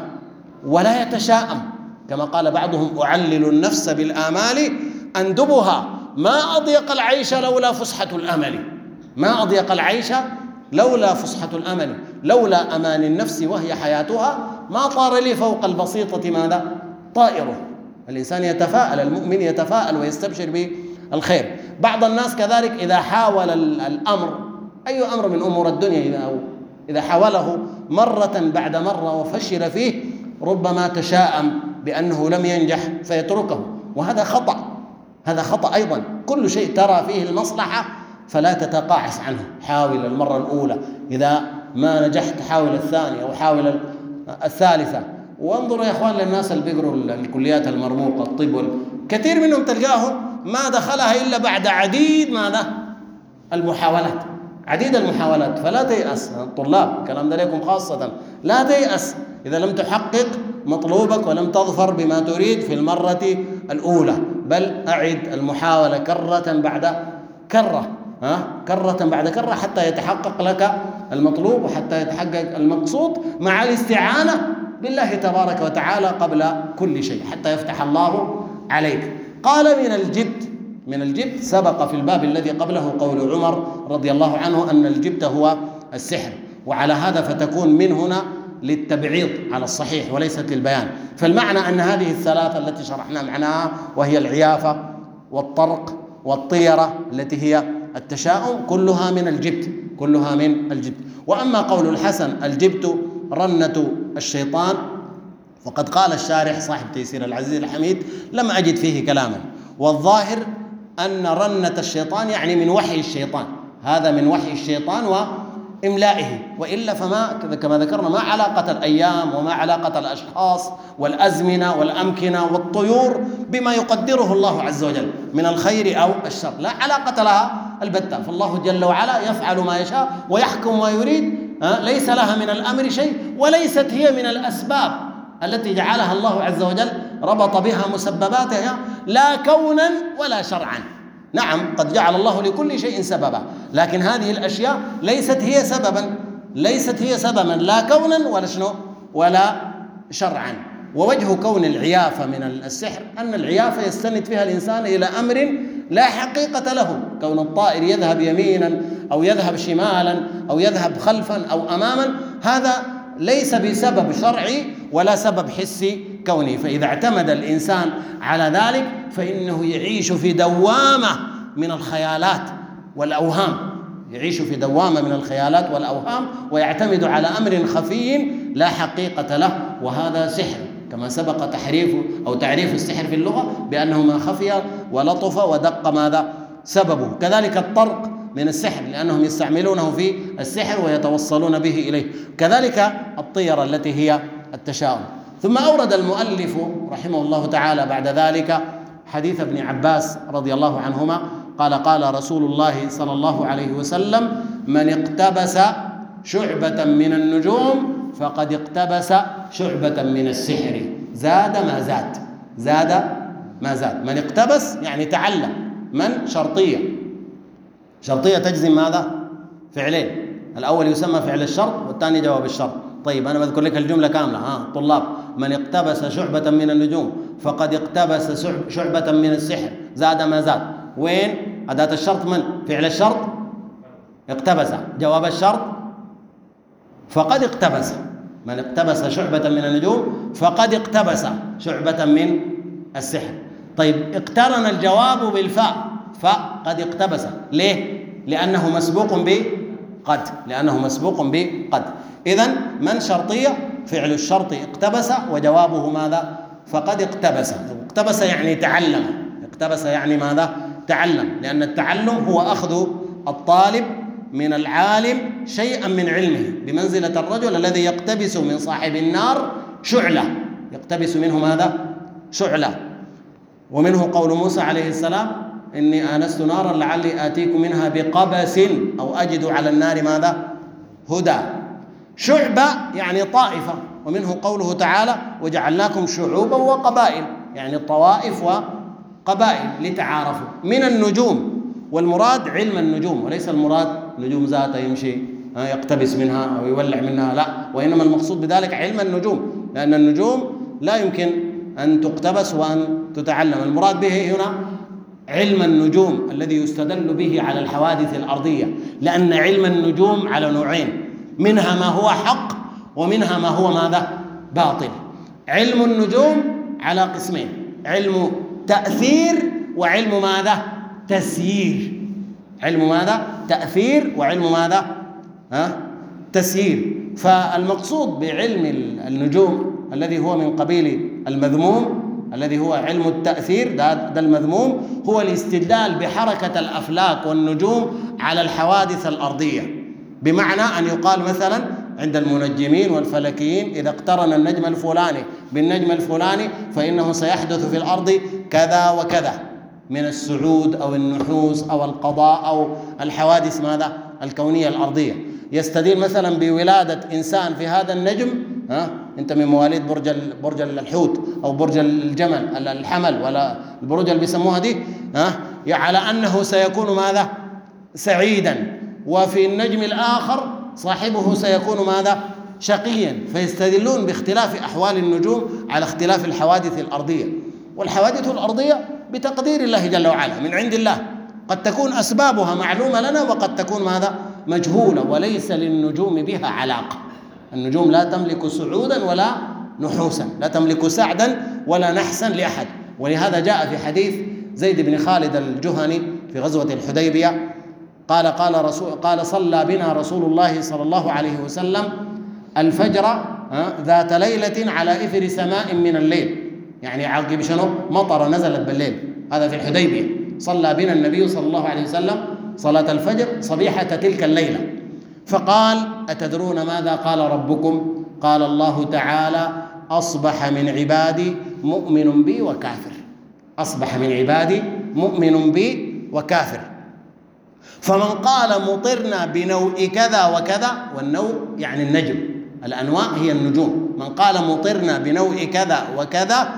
[SPEAKER 1] ولا يتشاءم، كما قال بعضهم أعلل النفس بالآمال أندبها ما أضيق العيش لولا فسحة الأمل. ما أضيق العيش لولا فسحة الأمل، لولا أمان النفس وهي حياتها ما طار لي فوق البسيطة ماذا؟ طائره. الإنسان يتفاءل، المؤمن يتفاءل ويستبشر بالخير. بعض الناس كذلك إذا حاول الأمر، أي أمر من أمور الدنيا، إذا حاوله مرة بعد مرة وفشل فيه ربما تشاءم بأنه لم ينجح فيتركه، وهذا خطأ. هذا خطأ أيضا. كل شيء ترى فيه المصلحة فلا تتقاعس عنه، حاول المرة الأولى، إذا ما نجحت حاول الثانية وحاول الثالثة. وانظروا يا إخوان للناس اللي بيقروا الكليات المرموقة، الطب، كثير منهم تلقاهم ما دخلها إلا بعد عديد ماذا؟ المحاولات، عديد المحاولات. فلا تيأس الطلاب، الكلام ده لكم خاصة، لا تيأس إذا لم تحقق مطلوبك ولم تظفر بما تريد في المرة الأولى، بل أعد المحاولة كرة بعد كرة، كرة بعد كرة، حتى يتحقق لك المطلوب وحتى يتحقق المقصود، مع الاستعانة بالله تبارك وتعالى قبل كل شيء حتى يفتح الله عليك. قال من الجبت سبق في الباب الذي قبله قول عمر رضي الله عنه أن الجبت هو السحر، وعلى هذا فتكون من هنا للتبعيض على الصحيح وليست للبيان. فالمعنى أن هذه الثلاثة التي شرحنا معناها، وهي العيافة والطرق والطيرة التي هي التشاؤم، كلها من الجبت، كلها من الجبت. وأما قول الحسن الجبت رنة الشيطان، وقد قال الشارح صاحب تيسير العزيز الحميد لم أجد فيه كلاما، والظاهر أن رنة الشيطان يعني من وحي الشيطان، هذا من وحي الشيطان وإملائه، وإلا فما كما ذكرنا ما علاقة الأيام وما علاقة الأشخاص والأزمنة والأمكنة والطيور بما يقدره الله عز وجل من الخير أو الشر، لا علاقة لها البتة. فالله جل وعلا يفعل ما يشاء ويحكم ما يريد، ليس لها من الأمر شيء، وليست هي من الأسباب التي جعلها الله عز وجل ربط بها مسبباتها لا كونا ولا شرعا. نعم قد جعل الله لكل شيء سببا، لكن هذه الأشياء ليست هي سببا لا كونا ولا شنو ولا شرعا. ووجه كون العيافة من السحر أن العيافة يستند فيها الإنسان إلى أمر لا حقيقة له، كون الطائر يذهب يمينا أو يذهب شمالا أو يذهب خلفا أو أماما، هذا ليس بسبب شرعي ولا سبب حسي كوني. فإذا اعتمد الإنسان على ذلك فإنه يعيش في دوامة من الخيالات والأوهام، يعيش في دوامة من الخيالات والأوهام، ويعتمد على أمر خفي لا حقيقة له، وهذا سحر، كما سبق تعريف السحر في اللغة بأنه ما خفي ولطف ودق ماذا سببه. كذلك الطرق من السحر لأنهم يستعملونه في السحر ويتوصلون به إليه. كذلك الطيرة التي هي التشاؤم. ثم أورد المؤلف رحمه الله تعالى بعد ذلك حديث ابن عباس رضي الله عنهما قال: قال رسول الله صلى الله عليه وسلم: من اقتبس شعبة من النجوم فقد اقتبس شعبة من السحر زاد ما زاد. من اقتبس يعني تعلم، من شرطية تجزم ماذا؟ فعلين، الأول يسمى فعل الشرط والثاني جواب الشرط. طيب أنا بذكر لك الجملة كاملة طلاب: من اقتبس شعبة من النجوم فقد اقتبس شعبة من السحر زاد ما زاد. وين أداة الشرط؟ من فعل الشرط اقتبس، جواب الشرط فقد اقتبس. من اقتبس شعبة من النجوم فقد اقتبس شعبة من السحر. طيب اقترن الجواب بالفاء، فقد اقتبس، ليه؟ لأنه مسبوق بقد. إذن من شرطية فعل الشرط اقتبس وجوابه ماذا؟ فقد اقتبس. اقتبس يعني تعلم، اقتبس يعني ماذا؟ تعلم، لأن التعلم هو أخذ الطالب من العالم شيئا من علمه، بمنزلة الرجل الذي يقتبس من صاحب النار شعلة، يقتبس منه ماذا؟ شعلة. ومنه قول موسى عليه السلام: إني آنست نارا لعلي آتيكم منها بقبس أو أجد على النار ماذا؟ هدى. شعبة يعني طائفة. ومنه قوله تعالى: وجعلناكم شعوبا وقبائل، يعني طوائف وقبائل لتعارفوا. من النجوم، والمراد علم النجوم، وليس المراد نجوم ذات يمشي يقتبس منها أو يولع منها، لا، وإنما المقصود بذلك علم النجوم، لأن النجوم لا يمكن أن تقتبس وأن تتعلم. المراد به هنا علم النجوم الذي يستدل به على الحوادث الأرضية، لأن علم النجوم على نوعين: منها ما هو حق ومنها ما هو ماذا؟ باطل. علم النجوم على قسمين: علم تأثير وعلم ماذا؟ تسيير. علم ماذا؟ تأثير وعلم ماذا؟ تسيير. فالمقصود بعلم النجوم الذي هو من قبيل المذموم، الذي هو علم التأثير، ده المذموم، هو الاستدلال بحركة الأفلاك والنجوم على الحوادث الأرضية، بمعنى أن يقال مثلا عند المنجمين والفلكيين: إذا اقترن النجم الفلاني بالنجم الفلاني فإنه سيحدث في الأرض كذا وكذا من السعود أو النحوس أو القضاء أو الحوادث ماذا؟ الكونية الأرضية. يستدل مثلا بولادة إنسان في هذا النجم، أنت من مواليد برج الحوت أو برج الجمل الحمل ولا البروج اللي بيسموها دي، على أنه سيكون ماذا؟ سعيدا، وفي النجم الآخر صاحبه سيكون ماذا؟ شقيا. فيستدلون باختلاف أحوال النجوم على اختلاف الحوادث الأرضية. والحوادث الأرضية بتقدير الله جل وعلا من عند الله، قد تكون أسبابها معلومة لنا وقد تكون ماذا؟ مجهولة، وليس للنجوم بها علاقة. النجوم لا تملك سعودا ولا نحوسا، لا تملك سعدا ولا نحسا لأحد. ولهذا جاء في حديث زيد بن خالد الجهني في غزوة الحديبية قال صلى بنا رسول الله صلى الله عليه وسلم الفجر ذات ليلة على إثر سماء من الليل، يعني عقب شنو؟ مطر نزلت بالليل، هذا في الحديبية. صلى بنا النبي صلى الله عليه وسلم صلاة الفجر صبيحة تلك الليلة، فقال: أتدرون ماذا قال ربكم؟ قال الله تعالى: أصبح من عبادي مؤمن بي وكافر. أصبح من عبادي مؤمن بي وكافر. فمن قال مطرنا بنوء كذا وكذا، والنوء يعني النجم، الأنواء هي النجوم، من قال مطرنا بنوء كذا وكذا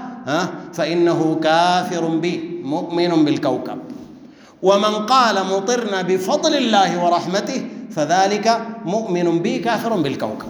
[SPEAKER 1] فإنه كافر بي مؤمن بالكوكب. ومن قال مطرنا بفضل الله ورحمته فذلك مؤمن بي كافر بالكوكب،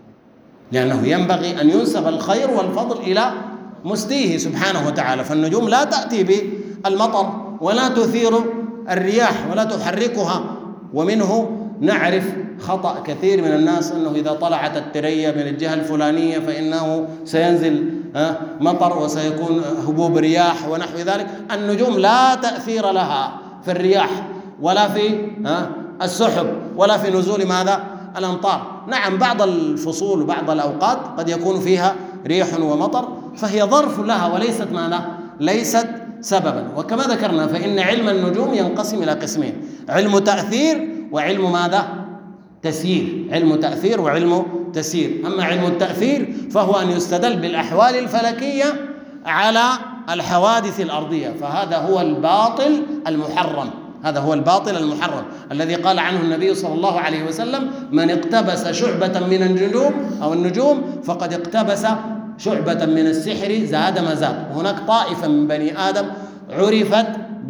[SPEAKER 1] لأنه ينبغي أن ينسب الخير والفضل إلى مستيه سبحانه وتعالى. فالنجوم لا تأتي بالمطر ولا تثير الرياح ولا تحركها. ومنه نعرف خطأ كثير من الناس أنه إذا طلعت الترية من الجهة الفلانية فإنه سينزل مطر وسيكون هبوب رياح ونحو ذلك. النجوم لا تأثير لها في الرياح ولا في السحب ولا في نزول ماذا؟ الأمطار. نعم، بعض الفصول وبعض الأوقات قد يكون فيها ريح ومطر، فهي ظرف لها وليست ماذا؟ ليست سببا. وكما ذكرنا فإن علم النجوم ينقسم إلى قسمين: علم تأثير وعلم ماذا؟ تسيير. علم تأثير وعلم تسيير. أما علم التأثير فهو أن يستدل بالأحوال الفلكية على الحوادث الأرضية، فهذا هو الباطل المحرم. هذا هو الباطل المحرم الذي قال عنه النبي صلى الله عليه وسلم: من اقتبس شعبة من النجوم فقد اقتبس شعبة من السحر زاد ما زاد. وهناك طائفة من بني آدم عرفت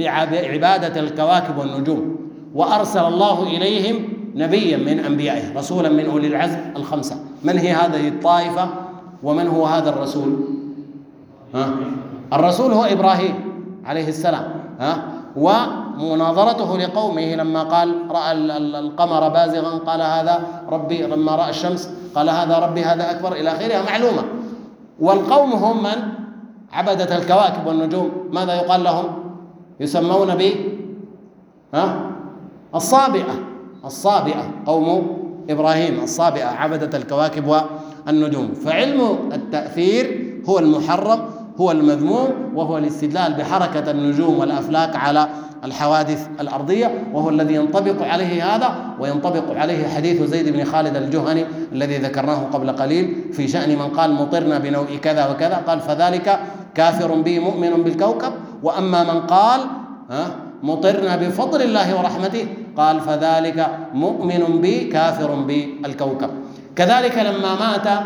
[SPEAKER 1] بعبادة الكواكب والنجوم، وأرسل الله إليهم نبيا من أنبيائه، رسولا من أولي العزم الخمسة. من هي هذه الطائفة ومن هو هذا الرسول؟ الرسول هو إبراهيم عليه السلام، ومناظرته لقومه لما قال رأى القمر بازغا قال هذا ربي، لما رأى الشمس قال هذا ربي هذا أكبر، إلى آخرها معلومة. والقوم هم من؟ عبدة الكواكب والنجوم. ماذا يقال لهم؟ يسمون ب الصابئة، قوم إبراهيم الصابئة، عبدة الكواكب والنجوم. فعلم التأثير هو المحرم، هو المذموم، وهو الاستدلال بحركة النجوم والأفلاك على الحوادث الأرضية، وهو الذي ينطبق عليه هذا، وينطبق عليه حديث زيد بن خالد الجهني الذي ذكرناه قبل قليل في شأن من قال مطرنا بنوء كذا وكذا، قال فذلك كافر بي مؤمن بالكوكب. وأما من قال مطرنا بفضل الله ورحمته قال فذلك مؤمن بي كافر بالكوكب. كذلك لما مات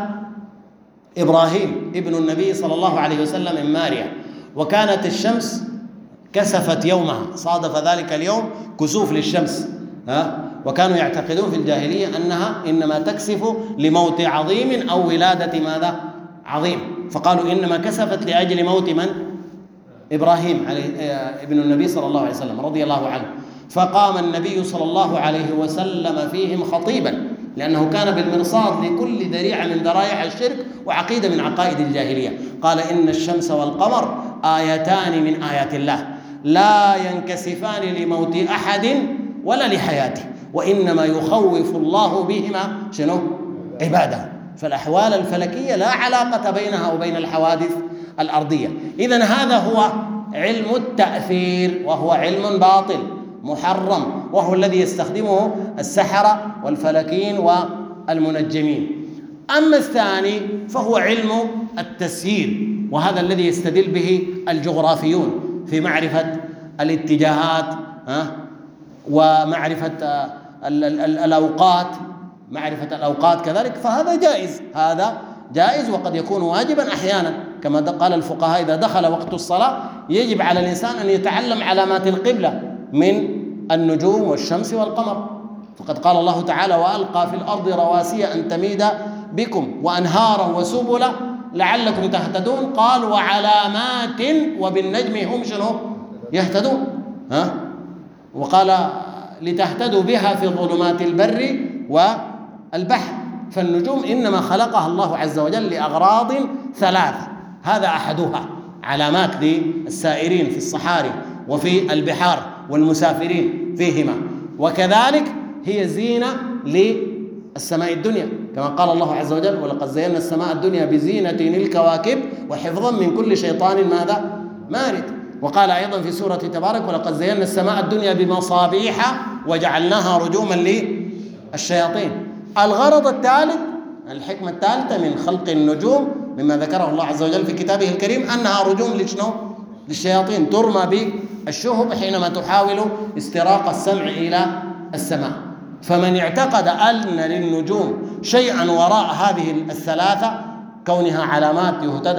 [SPEAKER 1] إبراهيم ابن النبي صلى الله عليه وسلم من ماريا، وكانت الشمس كسفت يومها، صادف ذلك اليوم كسوف للشمس، وكانوا يعتقدون في الجاهلية أنها إنما تكسف لموت عظيم أو ولادة ماذا؟ عظيم، فقالوا إنما كسفت لأجل موت من؟ إبراهيم ابن النبي صلى الله عليه وسلم رضي الله عنه. فقام النبي صلى الله عليه وسلم فيهم خطيبا، لأنه كان بالمرصاد لكل ذريعة من ذرائع الشرك وعقيدة من عقائد الجاهلية. قال إن الشمس والقمر آيتان من آيات الله لا ينكسفان لموت أحد ولا لحياته، وإنما يخوف الله بهما شنو؟ عباده. فالأحوال الفلكية لا علاقة بينها وبين الحوادث الأرضية. إذن هذا هو علم التأثير، وهو علم باطل محرم، وهو الذي يستخدمه السحرة والفلكين والمنجمين. أما الثاني فهو علم التسيير، وهذا الذي يستدل به الجغرافيون في معرفة الاتجاهات ومعرفة الأوقات، معرفة الأوقات كذلك، فهذا جائز، هذا جائز وقد يكون واجبا أحيانا، كما قال الفقهاء إذا دخل وقت الصلاة يجب على الإنسان أن يتعلم علامات القبلة من النجوم والشمس والقمر، فقد قال الله تعالى وألقى في الأرض رواسي أن تميد بكم وأنهارا وسبلا لعلكم تهتدون، قال وعلامات وبالنجم هم شنو؟ يهتدون، وقال لتهتدوا بها في ظلمات البر والبحر. فالنجوم إنما خلقها الله عز وجل لأغراض ثلاثة، هذا أحدها: علامات للسائرين في الصحاري وفي البحار والمسافرين فيهما، وكذلك هي زينة للسماء الدنيا كما قال الله عز وجل: ولقد زينا السماء الدنيا بزينة الكواكب وحفظا من كل شيطان ماذا؟ مارد. وقال أيضا في سورة تبارك: ولقد زينا السماء الدنيا بمصابيح وجعلناها رجوما للشياطين. الغرض الثالث، الحكمة الثالثة من خلق النجوم مما ذكره الله عز وجل في كتابه الكريم أنها رجوم لشنو؟ للشياطين، ترمى بالشهب حينما تحاول استراق السمع إلى السماء. فمن اعتقد أن للنجوم شيئا وراء هذه الثلاثة، كونها علامات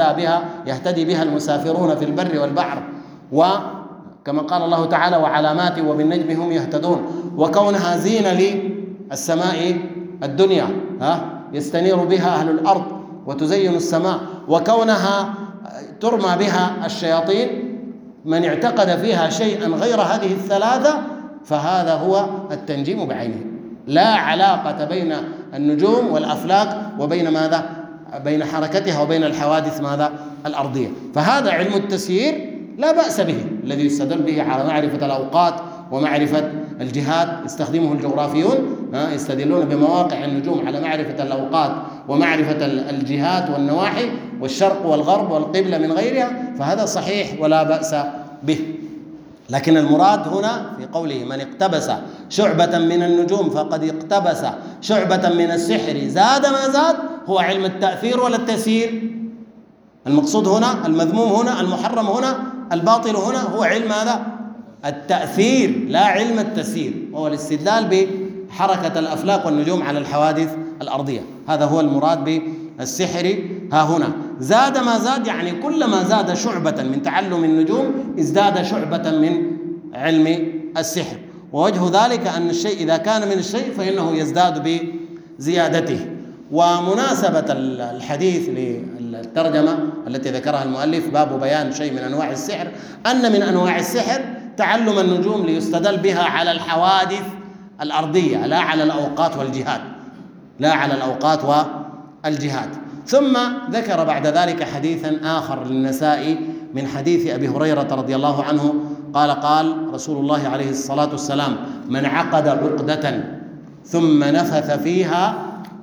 [SPEAKER 1] يهتدي بها المسافرون في البر والبحر، وكما قال الله تعالى: وعلامات وبالنجم هم يهتدون، وكونها زينة للسماء الدنيا يستنير بها أهل الأرض وتزين السماء، وكونها ترمى بها الشياطين، من اعتقد فيها شيئا غير هذه الثلاثة فهذا هو التنجيم بعينه. لا علاقة بين النجوم والأفلاك وبين ماذا؟ بين حركتها وبين الحوادث ماذا؟ الأرضية. فهذا علم التسيير لا بأس به، الذي يستدل به على معرفة الأوقات ومعرفة الجهات، يستخدمه الجغرافيون، يستدلون بمواقع النجوم على معرفة الأوقات ومعرفة الجهات والنواحي والشرق والغرب والقبلة من غيرها، فهذا صحيح ولا بأس به. لكن المراد هنا في قوله: من اقتبس شعبة من النجوم فقد اقتبس شعبة من السحر زاد ما زاد، هو علم التأثير ولا التسيير؟ المقصود هنا، المذموم هنا، المحرم هنا، الباطل هنا هو علم هذا التأثير لا علم التسيير، وهو الاستدلال بحركة الأفلاك والنجوم على الحوادث الأرضية. هذا هو المراد بالسحر ها هنا. زاد ما زاد يعني كلما زاد شعبة من تعلم النجوم ازداد شعبة من علم السحر، ووجه ذلك أن الشيء إذا كان من الشيء فإنه يزداد بزيادته. ومناسبة الحديث للترجمة التي ذكرها المؤلف باب بيان شيء من أنواع السحر، أن من أنواع السحر تعلم النجوم ليستدل بها على الحوادث الأرضية لا على الأوقات والجهات، لا على الأوقات والجهات. ثم ذكر بعد ذلك حديثا آخر للنسائي من حديث أبي هريرة رضي الله عنه قال رسول الله عليه الصلاة والسلام: من عقد عقدة ثم نفث فيها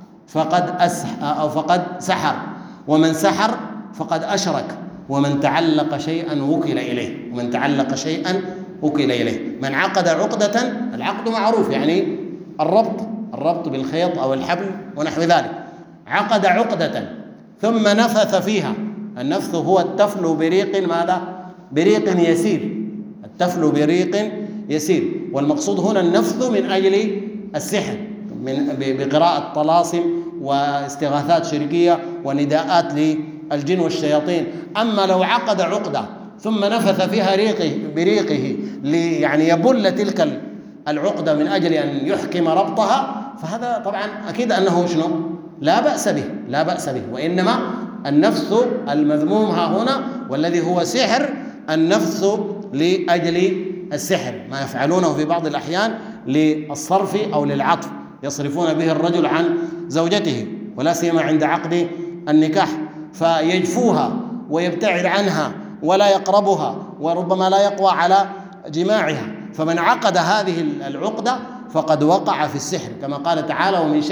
[SPEAKER 1] فقد سحر، ومن سحر فقد أشرك، ومن تعلق شيئا وكل إليه، ومن تعلق شيئا وكل إليه. من عقد عقدة، العقد معروف يعني الربط بالخيط أو الحبل ونحو ذلك، عقد عقدة ثم نفث فيها. النفث هو التفل بريق ماذا؟ بريق يسير، التفل بريق يسير. والمقصود هنا النفث من أجل السحر، بقراءة طلاسم واستغاثات شركية ونداءات للجن والشياطين. أما لو عقد عقدة ثم نفث فيها بريقه يعني يبل تلك العقدة من أجل أن يحكم ربطها، فهذا طبعا أكيد أنه شنو؟ لا بأس به. وإنما النفث المذموم ها هنا والذي هو سحر، النفث لأجل السحر، ما يفعلونه في بعض الأحيان للصرف أو للعطف، يصرفون به الرجل عن زوجته ولا سيما عند عقد النكاح، فيجفوها ويبتعد عنها ولا يقربها وربما لا يقوى على جماعها. فمن عقد هذه العقدة فقد وقع في السحر، كما قال تعالى: ومن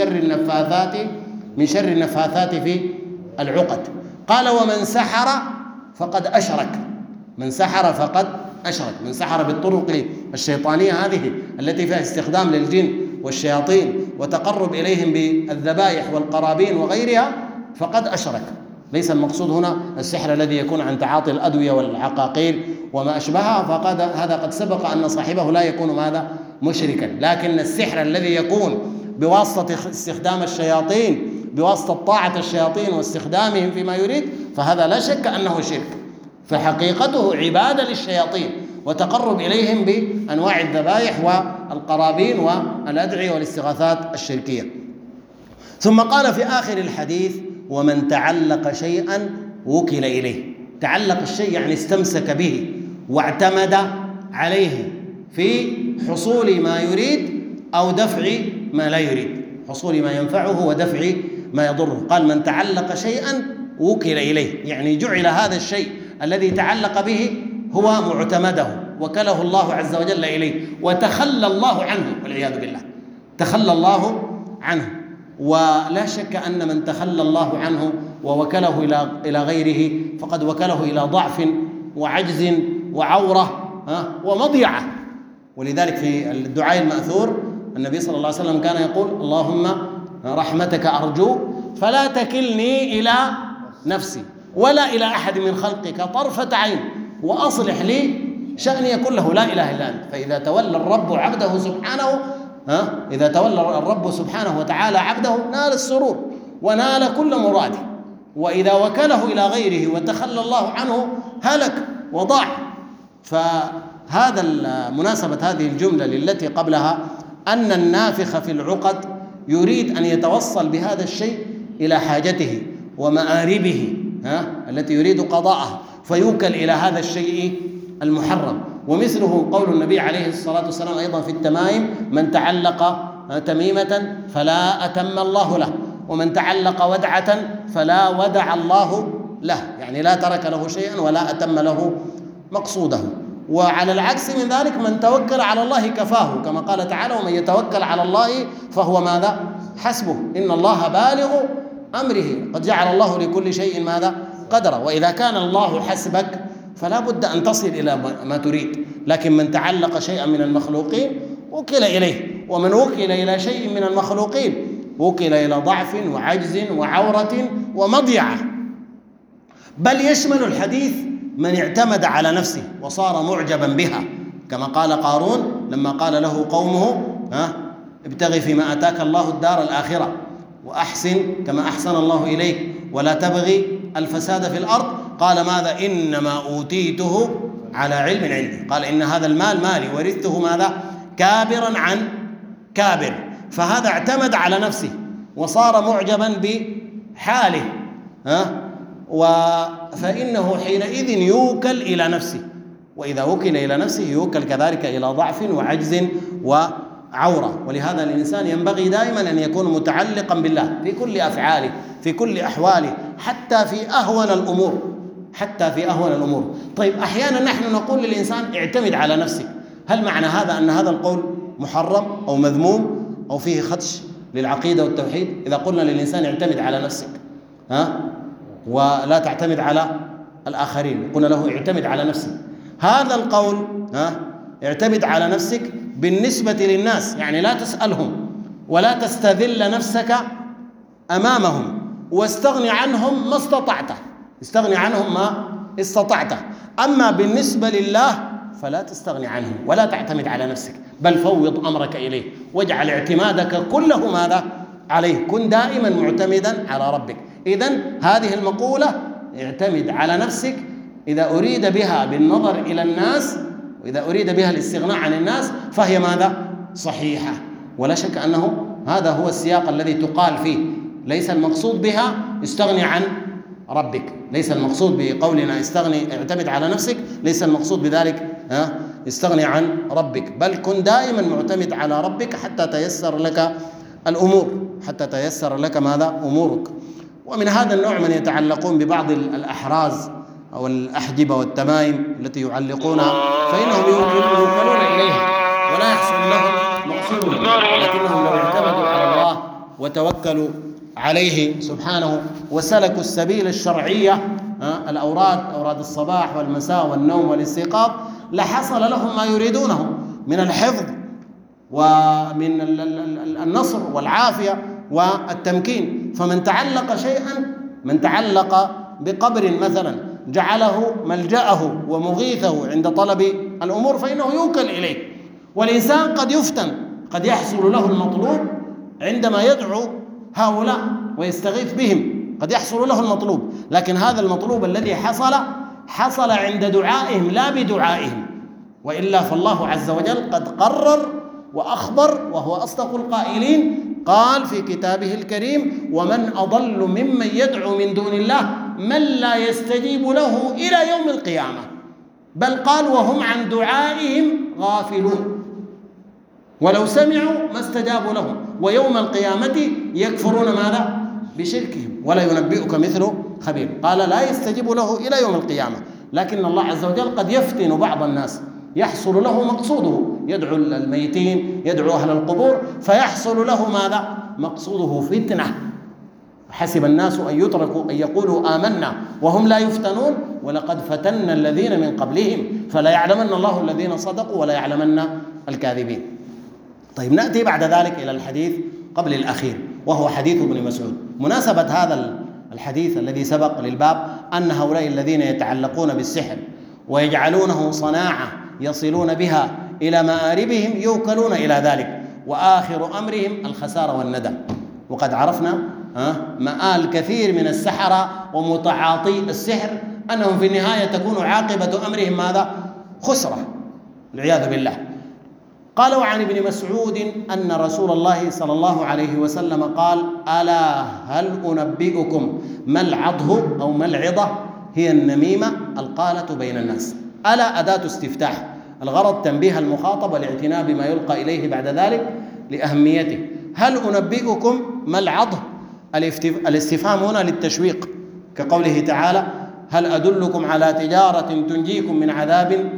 [SPEAKER 1] شر النفاثات في العقد. قال: ومن سحر فقد أشرك. من سحر بالطرق الشيطانية هذه التي فيها استخدام للجن والشياطين وتقرب إليهم بالذبائح والقرابين وغيرها فقد أشرك. ليس المقصود هنا السحر الذي يكون عن تعاطي الأدوية والعقاقير وما أشبهها، فقد هذا قد سبق أن صاحبه لا يكون ماذا؟ مشركا. لكن السحر الذي يكون بواسطة استخدام الشياطين، بواسطة طاعة الشياطين واستخدامهم فيما يريد، فهذا لا شك أنه شرك، فحقيقته عبادة للشياطين وتقرب إليهم بأنواع الذبائح والقرابين والأدعية والاستغاثات الشركية. ثم قال في آخر الحديث: ومن تعلق شيئا وكل إليه. تعلق الشيء يعني استمسك به واعتمد عليه في حصول ما يريد أو دفع ما لا يريد، حصول ما ينفعه ودفع ما يضره. قال من تعلق شيئا وكل إليه، يعني جعل هذا الشيء الذي تعلق به هو معتمده، وكله الله عز وجل إليه، وتخلى الله عنه والعياذ بالله، تخلى الله عنه. ولا شك أن من تخلى الله عنه ووكله إلى غيره فقد وكله إلى ضعف وعجز وعورة ومضيعة. ولذلك في الدعاء المأثور النبي صلى الله عليه وسلم كان يقول اللهم رحمتك أرجو فلا تكلني إلى نفسي ولا إلى أحد من خلقك طرفة عين وأصلح لي شأني كله لا إله إلا أنت. فإذا تولى الرب عبده سبحانه إذا تولى الرب سبحانه وتعالى عبده نال السرور ونال كل مراده، وإذا وكله إلى غيره وتخلى الله عنه هلك وضاع. فهذا مناسبة هذه الجملة للتي قبلها أن النافخ في العقد يريد أن يتوصل بهذا الشيء إلى حاجته ومآربه التي يريد قضاءها، فيوكل إلى هذا الشيء المحرم. ومثله قول النبي عليه الصلاة والسلام أيضا في التمائم من تعلق تميمة فلا أتم الله له، ومن تعلق ودعة فلا ودع الله له، يعني لا ترك له شيئا ولا أتم له مقصوده. وعلى العكس من ذلك من توكل على الله كفاه، كما قال تعالى ومن يتوكل على الله فهو ماذا؟ حسبه إن الله بالغ أمره قد جعل الله لكل شيء ماذا؟ قدرا. وإذا كان الله حسبك فلا بد أن تصل إلى ما تريد. لكن من تعلق شيئا من المخلوقين وكل إليه، ومن وكل إلى شيء من المخلوقين وكل إلى ضعف وعجز وعورة ومضيعة. بل يشمل الحديث من اعتمد على نفسه وصار معجبا بها، كما قال قارون لما قال له قومه ابتغ فيما آتاك الله الدار الآخرة وأحسن كما أحسن الله إليك ولا تبغي الفساد في الأرض. قال ماذا؟ إنما أوتيته على علم عندي. قال إن هذا المال مالي ورثته ماذا؟ كابرا عن كابر. فهذا اعتمد على نفسه وصار معجبا بحاله فإنه حينئذ يوكل إلى نفسه، وإذا وكل إلى نفسه يوكل كذلك إلى ضعف وعجز وعورة. ولهذا الإنسان ينبغي دائما أن يكون متعلقا بالله في كل أفعاله في كل أحواله، حتى في أهون الأمور. طيب أحيانا نحن نقول للإنسان اعتمد على نفسك، هل معنى هذا أن هذا القول محرم أو مذموم أو فيه خدش للعقيدة والتوحيد؟ إذا قلنا للإنسان اعتمد على نفسك ولا تعتمد على الآخرين، قلنا له اعتمد على نفسك، هذا القول اعتمد على نفسك بالنسبة للناس، يعني لا تسألهم ولا تستذل نفسك أمامهم، واستغني عنهم ما استطعت، استغني عنهم ما استطعت. أما بالنسبة لله فلا تستغني عنهم ولا تعتمد على نفسك، بل فوض أمرك إليه واجعل اعتمادك كله ماذا؟ عليه. كن دائما معتمدا على ربك. إذن هذه المقولة اعتمد على نفسك إذا أريد بها بالنظر إلى الناس وإذا أريد بها الاستغناء عن الناس فهي ماذا؟ صحيحة. ولا شك أنه هذا هو السياق الذي تقال فيه. ليس المقصود بها استغني عن ربك، ليس المقصود بقولنا اعتمد على نفسك، ليس المقصود بذلك استغني عن ربك، بل كن دائما معتمد على ربك حتى تيسر لك الأمور، حتى تيسر لك ماذا؟ أمورك. ومن هذا النوع من يتعلقون ببعض الأحراز أو الأحجبة والتمائم التي يعلقونها، فإنهم يوكلون إليها ولا يحصل لهم مقصودهم، لكنهم لو اعتمدوا على الله وتوكلوا عليه سبحانه وسلكوا السبيل الشرعية، أوراد الصباح والمساء والنوم والاستيقاظ، لحصل لهم ما يريدونه من الحفظ ومن النصر والعافية والتمكين. فمن تعلق شيئا، من تعلق بقبر مثلا جعله ملجأه ومغيثه عند طلب الأمور فإنه يوكل إليه. والإنسان قد يفتن، قد يحصل له المطلوب عندما يدعو هؤلاء ويستغيث بهم، قد يحصل له المطلوب، لكن هذا المطلوب الذي حصل عند دعائهم لا بدعائهم، وإلا فالله عز وجل قد قرر وأخبر وهو أصدق القائلين، قال في كتابه الكريم: ومن أضل ممن يدعو من دون الله من لا يستجيب له إلى يوم القيامة، بل قال: وهم عن دعائهم غافلون، ولو سمعوا ما استجابوا لهم ويوم القيامة يكفرون ماذا؟ بشركهم ولا ينبئك مثل خبير. قال لا يستجيب له إلى يوم القيامة، لكن الله عز وجل قد يفتن بعض الناس يحصل له مقصوده، يدعو الميتين، يدعو أهل القبور، فيحصل له ماذا؟ مقصوده فتنة. حسب الناس أن يتركوا أن يقولوا آمنا وهم لا يفتنون ولقد فتنا الذين من قبلهم فلا يعلمن الله الذين صدقوا ولا يعلمن الكاذبين. طيب نأتي بعد ذلك إلى الحديث قبل الأخير وهو حديث ابن مسعود. مناسبة هذا الحديث الذي سبق للباب أن هؤلاء الذين يتعلقون بالسحر ويجعلونه صناعة يصلون بها إلى مآربهم يوكلون إلى ذلك، وآخر أمرهم الخسارة والندم. وقد عرفنا مآل كثير من السحرة ومتعاطي السحر أنهم في النهاية تكون عاقبة أمرهم ماذا؟ خسرة والعياذ بالله. قالوا عن ابن مسعود أن رسول الله صلى الله عليه وسلم قال: ألا هل أنبئكم ما العضه أو ما العضة؟ هي النميمة القالة بين الناس. ألا أداة استفتاح، الغرض تنبيه المخاطب والاعتناء بما يلقى إليه بعد ذلك لأهميته. هل أنبئكم ما العضه؟ الاستفهام هنا للتشويق، كقوله تعالى: هل أدلكم على تجارة تنجيكم من عذاب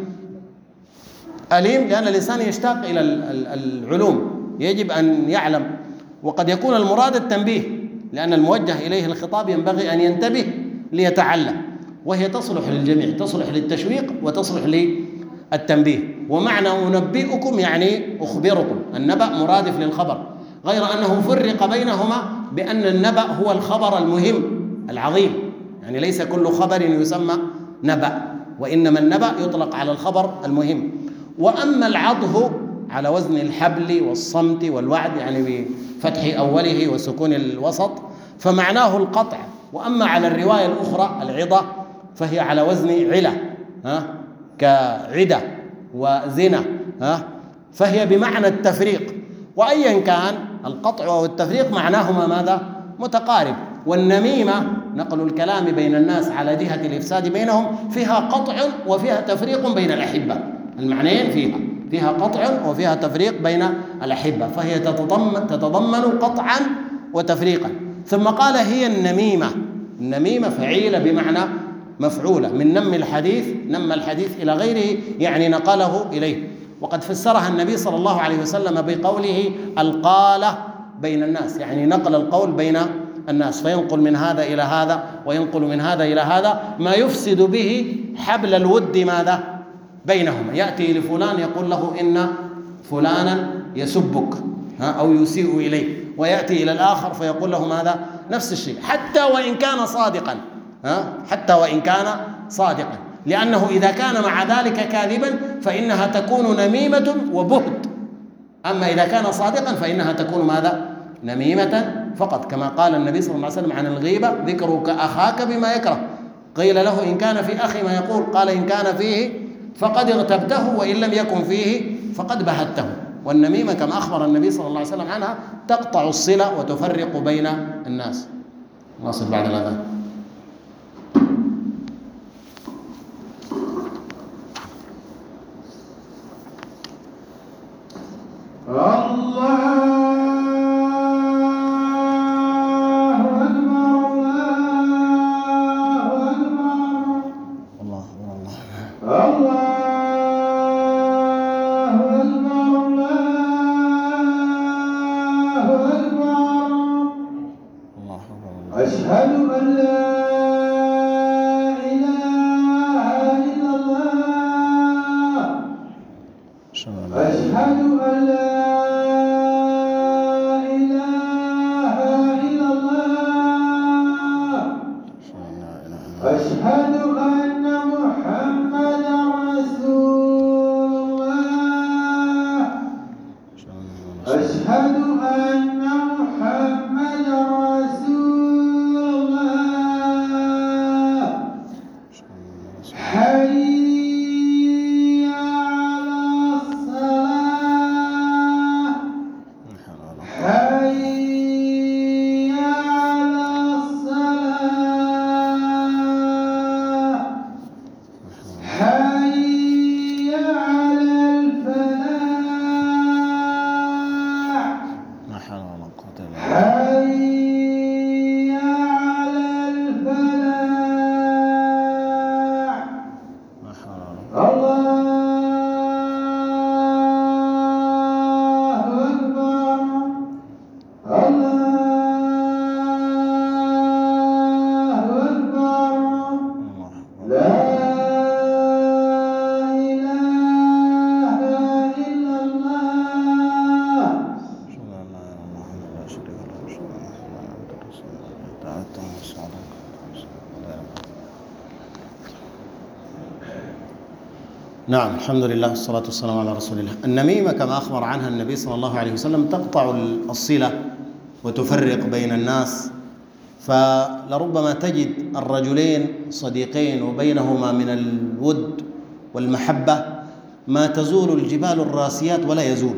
[SPEAKER 1] أليم؟ لأن الإنسان يشتاق إلى العلوم، يجب أن يعلم، وقد يكون المراد التنبيه لأن الموجه إليه الخطاب ينبغي أن ينتبه ليتعلم، وهي تصلح للجميع، تصلح للتشويق وتصلح للتنبيه. ومعنى أنبئكم يعني أخبركم، النبأ مرادف للخبر، غير أنه فرق بينهما بأن النبأ هو الخبر المهم العظيم، يعني ليس كل خبر يسمى نبأ، وإنما النبأ يطلق على الخبر المهم. وأما العضه على وزن الحبل والصمت والوعد، يعني بفتح أوله وسكون الوسط، فمعناه القطع. وأما على الرواية الأخرى العضة فهي على وزن علة، كعدة وزنة، فهي بمعنى التفريق. وأيا كان القطع أو التفريق معناهما ماذا؟ متقارب. والنميمة نقل الكلام بين الناس على جهة الإفساد بينهم، فيها قطع وفيها تفريق بين الأحبة، المعنيين فيها قطع وفيها تفريق بين الأحبة، فهي تتضمن قطعا وتفريقا. ثم قال: هي النميمة فعيلة بمعنى مفعولة، من نم الحديث إلى غيره، يعني نقله إليه. وقد فسرها النبي صلى الله عليه وسلم بقوله: القالة بين الناس، يعني نقل القول بين الناس، فينقل من هذا إلى هذا وينقل من هذا إلى هذا، ما يفسد به حبل الود ماذا؟ بينهما. يأتي لفلان يقول له إن فلانا يسبك أو يسيء إليه، ويأتي إلى الآخر فيقول له ماذا؟ نفس الشيء، حتى وإن كان صادقا، لأنه إذا كان مع ذلك كاذبا فإنها تكون نميمة وبهت، أما إذا كان صادقا فإنها تكون ماذا؟ نميمة فقط، كما قال النبي صلى الله عليه وسلم عن الغيبة: ذكرك أخاك بما يكره. قيل له: إن كان في أخي ما يقول؟ قال: إن كان فيه فقد اغتبته، وإن لم يكن فيه فقد بهته. والنميمة كما أخبر النبي صلى الله عليه وسلم عنها تقطع الصلة وتفرق بين الناس. نصل بعد الأذان.
[SPEAKER 2] أشهد أن محمدا
[SPEAKER 1] نعم، الحمد لله والصلاة والسلام على رسول الله. النميمة كما أخبر عنها النبي صلى الله عليه وسلم تقطع الصلة وتفرق بين الناس، فلربما تجد الرجلين صديقين وبينهما من الود والمحبة ما تزول الجبال الراسيات ولا يزول،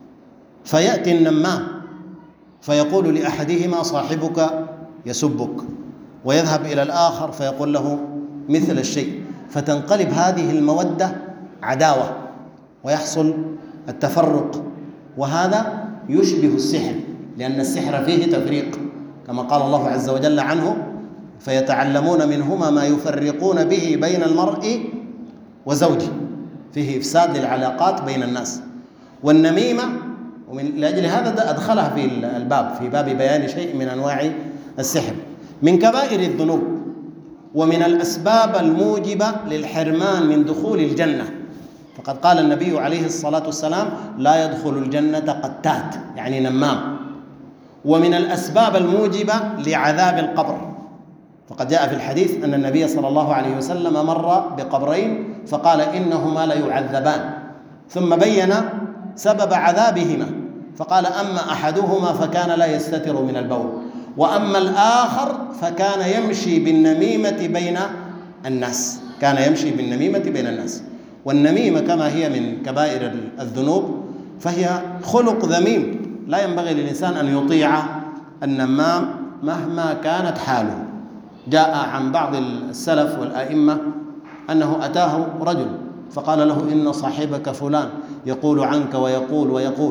[SPEAKER 1] فيأتي النمام فيقول لأحدهما صاحبك يسبك، ويذهب إلى الآخر فيقول له مثل الشيء، فتنقلب هذه المودة عداوة ويحصل التفرق، وهذا يشبه السحر، لأن السحر فيه تفريق كما قال الله عز وجل عنه: فيتعلمون منهما ما يفرقون به بين المرء وزوجه، فيه إفساد للعلاقات بين الناس. والنميمة ومن لأجل هذا أدخلها في الباب، في باب بيان شيء من أنواع السحر، من كبائر الذنوب ومن الأسباب الموجبة للحرمان من دخول الجنة، فقد قال النبي عليه الصلاة والسلام: لا يدخل الجنة قتات، يعني نمام. ومن الأسباب الموجبة لعذاب القبر، فقد جاء في الحديث أن النبي صلى الله عليه وسلم مر بقبرين فقال: إنهما ليعذبان، ثم بين سبب عذابهما فقال: أما أحدهما فكان لا يستتر من البول، وأما الآخر فكان يمشي بالنميمة بين الناس، كان يمشي بالنميمة بين الناس. والنميمة كما هي من كبائر الذنوب فهي خلق ذميم، لا ينبغي للإنسان أن يطيع النمام مهما كانت حاله. جاء عن بعض السلف والآئمة أنه أتاه رجل فقال له: إن صاحبك فلان يقول عنك ويقول ويقول،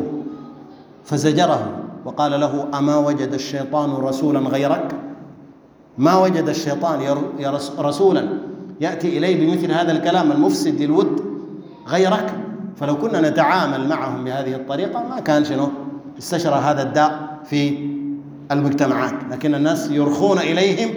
[SPEAKER 1] فزجره وقال له: أما وجد الشيطان رسولا غيرك؟ ما وجد الشيطان رسولا يأتي إليه بمثل هذا الكلام المفسد للود غيرك؟ فلو كنا نتعامل معهم بهذه الطريقة ما كان استشرى هذا الداء في المجتمعات، لكن الناس يرخون إليهم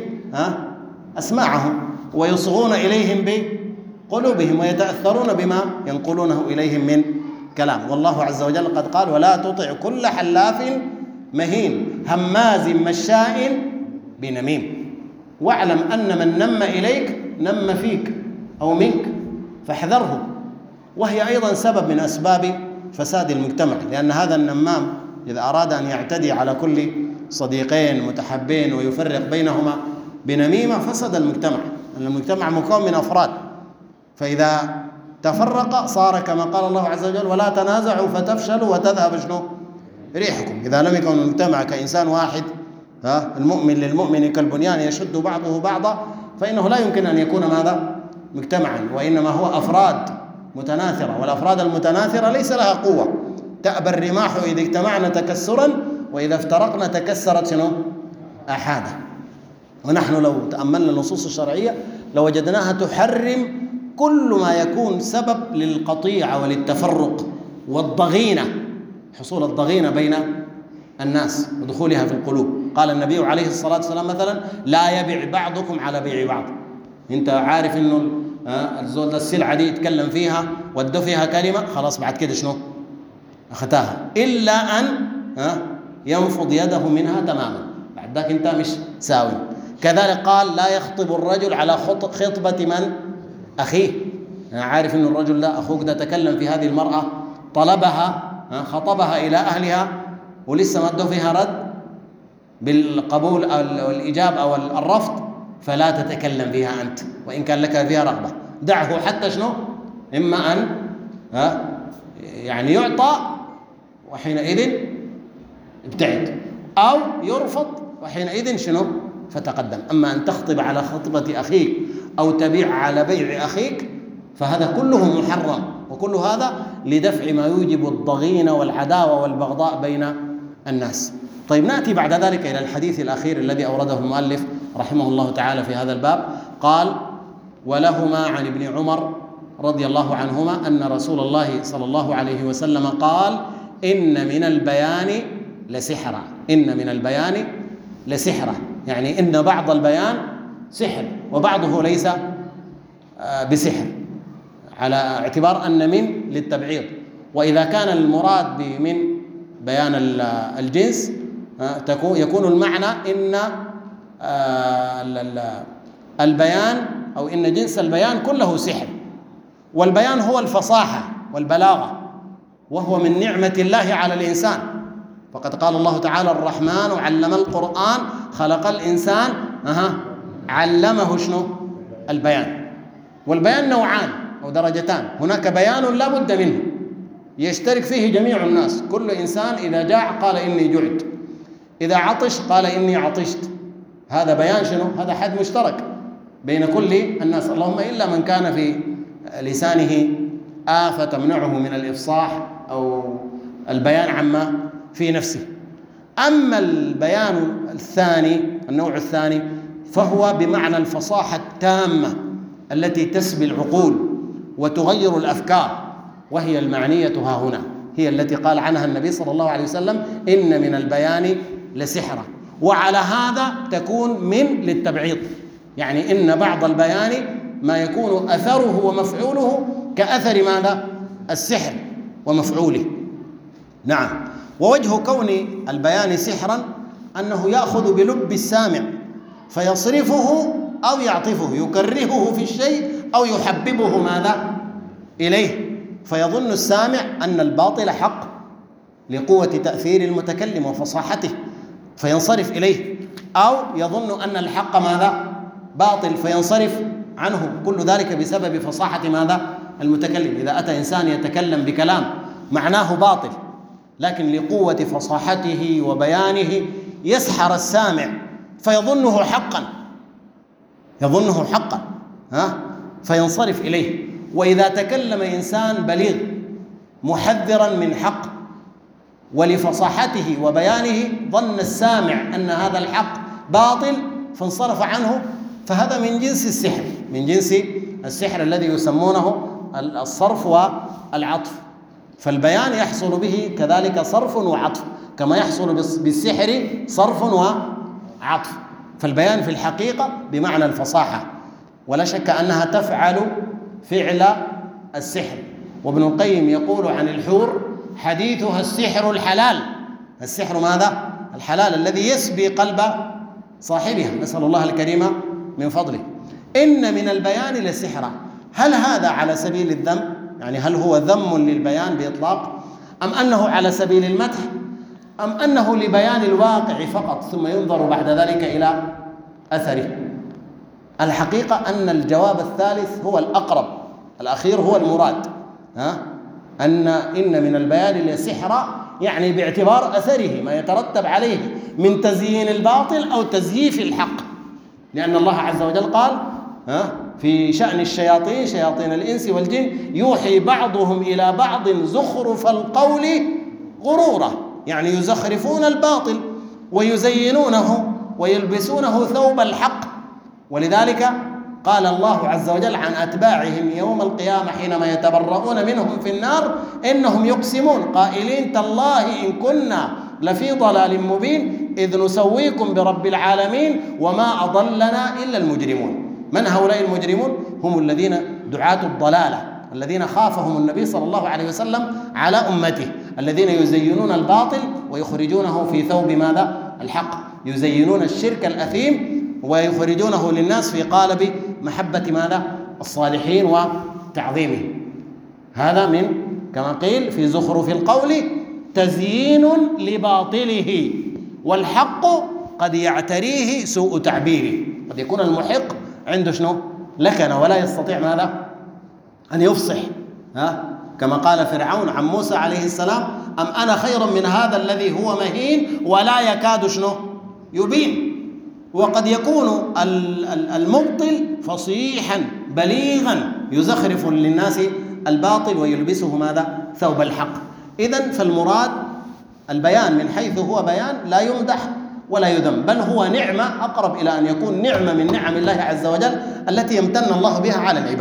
[SPEAKER 1] أسماعهم ويصغون إليهم بقلوبهم ويتأثرون بما ينقلونه إليهم من كلام. والله عز وجل قد قال: ولا تطع كل حلاف مهين هماز مشاء بنميم، واعلم أن من نم إليك نم فيك أو منك، فاحذره. وهي أيضا سبب من أسباب فساد المجتمع، لأن هذا النمام إذا أراد أن يعتدي على كل صديقين متحبين ويفرق بينهما بنميمة فسد المجتمع، لأن المجتمع مكون من أفراد، فإذا تفرق صار كما قال الله عز وجل: ولا تنازعوا فتفشلوا وتذهب ريحكم. إذا لم يكن المجتمع كإنسان واحد، المؤمن للمؤمن كالبنيان يشد بعضه بعضا، فإنه لا يمكن أن يكون ماذا؟ مجتمعا، وإنما هو أفراد متناثرة، والأفراد المتناثرة ليس لها قوة. تأبى الرماح إذا اجتمعنا تكسرا، وإذا افترقنا تكسرت أحادا. ونحن لو تأملنا النصوص الشرعية لوجدناها تحرم كل ما يكون سبب للقطيعة وللتفرق والضغينة، حصول الضغينة بين الناس ودخولها في القلوب. قال النبي عليه الصلاة والسلام مثلا: لا يبيع بعضكم على بيع بعض. انت عارف انه الزول ده السلعة دي يتكلم فيها وده فيها كلمة، خلاص بعد كده أخذها، إلا أن ينفض يده منها تماما، بعد ذاك انت مش ساوي. كذلك قال: لا يخطب الرجل على خطبة من أخيه. عارف أن الرجل ده أخوك ده تكلم في هذه المرأة، طلبها، خطبها إلى أهلها ولسه ما ادوا فيها رد بالقبول أو الإجابة أو الرفض، فلا تتكلم فيها أنت وإن كان لك فيها رغبة، دعه حتى إما أن يعني يعطى وحينئذ ابتعد، أو يرفض وحينئذ فتقدم. أما أن تخطب على خطبة أخيك أو تبيع على بيع أخيك فهذا كله محرم، وكل هذا لدفع ما يوجب الضغينة والعداوة والبغضاء بين الناس. طيب، نأتي بعد ذلك إلى الحديث الأخير الذي أورده المؤلف رحمه الله تعالى في هذا الباب. قال: ولهما عن ابن عمر رضي الله عنهما أن رسول الله صلى الله عليه وسلم قال: إن من البيان لسحرا. إن من البيان لسحرا، يعني إن بعض البيان سحر وبعضه ليس بسحر، على اعتبار أن من للتبعيض. وإذا كان المراد بمن بيان الجنس يكون المعنى إن البيان أو إن جنس البيان كله سحر. والبيان هو الفصاحة والبلاغة، وهو من نعمة الله على الإنسان، فقد قال الله تعالى: الرحمن علم القرآن خلق الإنسان علمه شنو؟ البيان. والبيان نوعان أو درجتان، هناك بيان لا بد منه يشترك فيه جميع الناس، كل إنسان إذا جاع قال إني جعت، إذا عطش قال إني عطشت، هذا بيان شنو؟ هذا حد مشترك بين كل الناس، اللهم إلا من كان في لسانه آفة تمنعه من الإفصاح أو البيان عما في نفسه. أما البيان الثاني، النوع الثاني، فهو بمعنى الفصاحة التامة التي تسبي العقول وتغير الأفكار، وهي المعنية ها هنا، هي التي قال عنها النبي صلى الله عليه وسلم: إن من البيان لسحرا. وعلى هذا تكون من للتبعيض، يعني إن بعض البيان ما يكون أثره ومفعوله كأثر ماذا؟ السحر ومفعوله. نعم. ووجه كون البيان سحرا أنه يأخذ بلب السامع فيصرفه أو يعطفه، يكرهه في الشيء أو يحببه ماذا؟ إليه، فيظن السامع أن الباطل حق لقوة تأثير المتكلم وفصاحته فينصرف إليه، أو يظن أن الحق ماذا؟ باطل فينصرف عنه، كل ذلك بسبب فصاحة ماذا؟ المتكلم. إذا أتى إنسان يتكلم بكلام معناه باطل، لكن لقوة فصاحته وبيانه يسحر السامع فيظنه حقا، يظنه حقا فينصرف إليه. وإذا تكلم إنسان بليغ محذرا من حق ولفصاحته وبيانه ظن السامع أن هذا الحق باطل فانصرف عنه، فهذا من جنس السحر، من جنس السحر الذي يسمونه الصرف والعطف. فالبيان يحصل به كذلك صرف وعطف، كما يحصل بالسحر صرف وعطف. فالبيان في الحقيقة بمعنى الفصاحة، ولا شك أنها تفعل فعل السحر. وابن القيم يقول عن الحور: حديثها السحر الحلال. السحر ماذا؟ الحلال الذي يسبي قلب صاحبها، نسأل الله الكريم من فضله. إن من البيان لسحرا، هل هذا على سبيل الذم؟ يعني هل هو ذم للبيان بإطلاق، أم أنه على سبيل المدح، أم أنه لبيان الواقع فقط ثم ينظر بعد ذلك إلى أثره؟ الحقيقة أن الجواب الثالث هو الأقرب، الأخير هو المراد، إن من البيان لسحرا، يعني باعتبار أثره ما يترتب عليه من تزيين الباطل أو تزييف الحق، لأن الله عز وجل قال في شأن الشياطين، شياطين الإنس والجن، يوحي بعضهم إلى بعض زخرف القول غرورا، يعني يزخرفون الباطل ويزينونه ويلبسونه ثوب الحق. ولذلك قال الله عز وجل عن أتباعهم يوم القيامة حينما يتبرؤون منهم في النار: إنهم يقسمون قائلين تالله إن كنا لفي ضلال مبين إذ نسويكم برب العالمين وما أضلنا إلا المجرمون. من هؤلاء المجرمون؟ هم الذين دعاة الضلالة، الذين خافهم النبي صلى الله عليه وسلم على أمته، الذين يزينون الباطل ويخرجونه في ثوب ماذا؟ الحق، يزينون الشرك الأثيم ويخرجونه للناس في قالب محبة ماذا؟ الصالحين وتعظيمه. هذا من كما قيل في زخرف القول تزيين لباطله، والحق قد يعتريه سوء تعبيره. قد يكون المحق عنده شنو؟ لكنة، ولا يستطيع ماذا؟ أن يفصح، كما قال فرعون عن موسى عليه السلام: أم أنا خير من هذا الذي هو مهين ولا يكاد شنو؟ يبين. وقد يكون المبطل فصيحا بليغا يزخرف للناس الباطل ويلبسه ماذا؟ ثوب الحق. إذن فالمراد البيان من حيث هو بيان لا يمدح ولا يذم، بل هو نعمة، أقرب إلى أن يكون نعمة من نعم الله عز وجل التي يمتن الله بها على العباد،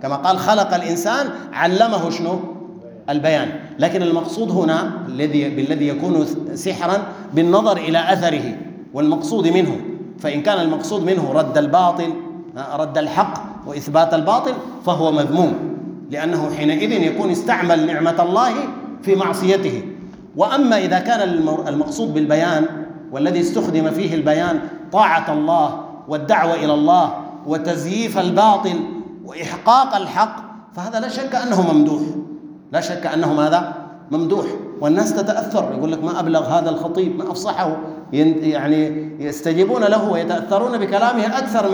[SPEAKER 1] كما قال خلق الإنسان علمه شنو؟ البيان. لكن المقصود هنا بالذي يكون سحرا بالنظر إلى أثره والمقصود منه، فإن كان المقصود منه رد الباطل، رد الحق وإثبات الباطل، فهو مذموم، لأنه حينئذ يكون استعمل نعمة الله في معصيته. وأما إذا كان المقصود بالبيان والذي استخدم فيه البيان طاعة الله والدعوة إلى الله وتزييف الباطل وإحقاق الحق، فهذا لا شك أنه ممدوح، لا شك أنه ماذا؟ ممدوح. والناس تتأثر، يقول لك ما أبلغ هذا الخطيب، ما أفصحه، يعني يستجيبون له ويتأثرون بكلامه أكثر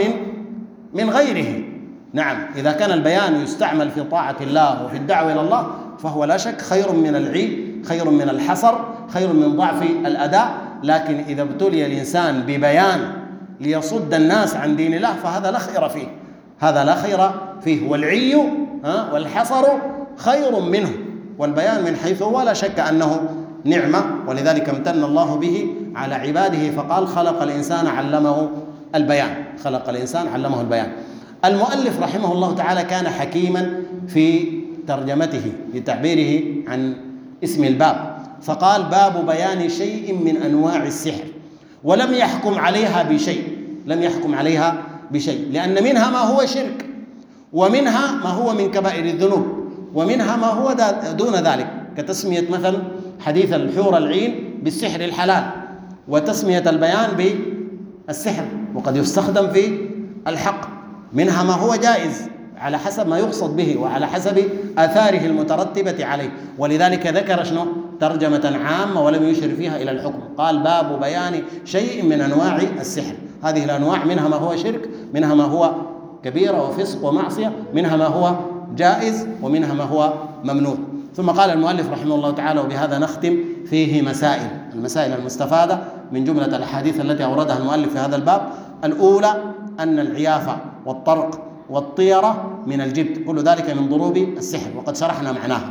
[SPEAKER 1] من غيره. نعم، إذا كان البيان يستعمل في طاعة الله وفي الدعوة إلى الله فهو لا شك خير من العيب، خير من الحصر، خير من ضعف الأداء. لكن إذا ابتلي الإنسان ببيان ليصد الناس عن دين الله فهذا لا خير فيه، هذا لا خير فيه. والعي والحصر خير منه، والبيان من حيث هو لا شك أنه نعمة، ولذلك امتن الله به على عباده فقال خلق الإنسان علمه البيان، خلق الإنسان علمه البيان. المؤلف رحمه الله تعالى كان حكيما في ترجمته بتعبيره عن اسم الباب، فقال باب بيان شيء من أنواع السحر، ولم يحكم عليها بشيء، لم يحكم عليها بشيء، لأن منها ما هو شرك، ومنها ما هو من كبائر الذنوب، ومنها ما هو دون ذلك، كتسمية مثلا حديث الحور العين بالسحر الحلال، وتسمية البيان بالسحر، وقد يستخدم في الحق. منها ما هو جائز على حسب ما يقصد به وعلى حسب آثاره المترتبة عليه، ولذلك ذكر شنو؟ ترجمة عامة ولم يشر فيها إلى الحكم، قال باب بيان شيء من أنواع السحر. هذه الأنواع منها ما هو شرك، منها ما هو كبيرة وفسق ومعصية، منها ما هو جائز، ومنها ما هو ممنوع. ثم قال المؤلف رحمه الله تعالى، وبهذا نختم فيه مسائل، المسائل المستفادة من جملة الأحاديث التي أوردها المؤلف في هذا الباب. الأولى أن العيافة والطرق والطيرة من الجبت، كل ذلك من ضروب السحر، وقد شرحنا معناها.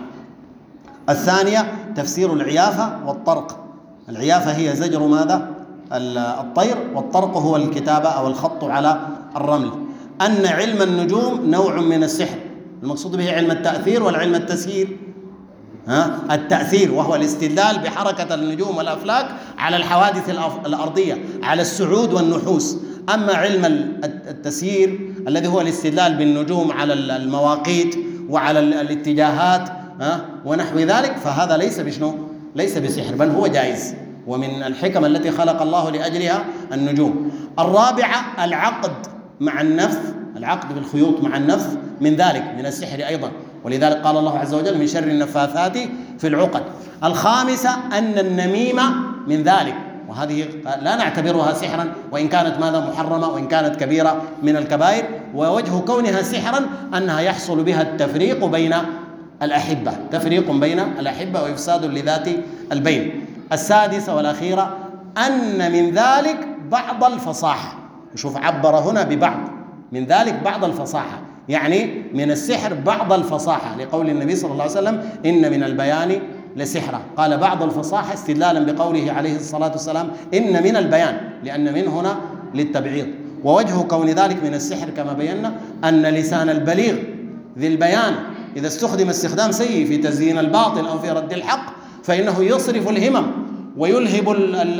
[SPEAKER 1] الثانية تفسير العيافة والطرق. العيافة هي زجر ماذا؟ الطير، والطرق هو الكتابة أو الخط على الرمل. أن علم النجوم نوع من السحر، المقصود به علم التأثير والعلم التسيير. التأثير وهو الاستدلال بحركة النجوم والأفلاك على الحوادث الأرضية، على السعود والنحوس. أما علم التسيير الذي هو الاستدلال بالنجوم على المواقيت وعلى الاتجاهات ونحو ذلك، فهذا ليس بشنو؟ ليس بسحر، بل هو جائز، ومن الحكم التي خلق الله لأجلها النجوم. الرابعة العقد مع النفث، العقد بالخيوط مع النفث من ذلك، من السحر أيضا، ولذلك قال الله عز وجل من شر النفاثات في العقد. الخامسة أن النميمة من ذلك، وهذه لا نعتبرها سحرا وإن كانت ماذا؟ محرمة، وإن كانت كبيرة من الكبائر. ووجه كونها سحرا أنها يحصل بها التفريق بين الأحبة، تفريق بين الأحبة وإفساد لذات البين. السادسة والأخيرة أن من ذلك بعض الفصاحة، شوف عبر هنا ببعض، من ذلك بعض الفصاحة، يعني من السحر بعض الفصاحة، لقول النبي صلى الله عليه وسلم إن من البيان لسحرة، قال بعض الفصاحة استدلالا بقوله عليه الصلاة والسلام إن من البيان، لأن من هنا للتبعيض. ووجه كون ذلك من السحر كما بينا أن لسان البليغ ذي البيان إذا استخدم استخدام سيء في تزيين الباطل أو في رد الحق فإنه يصرف الهمم ويلهب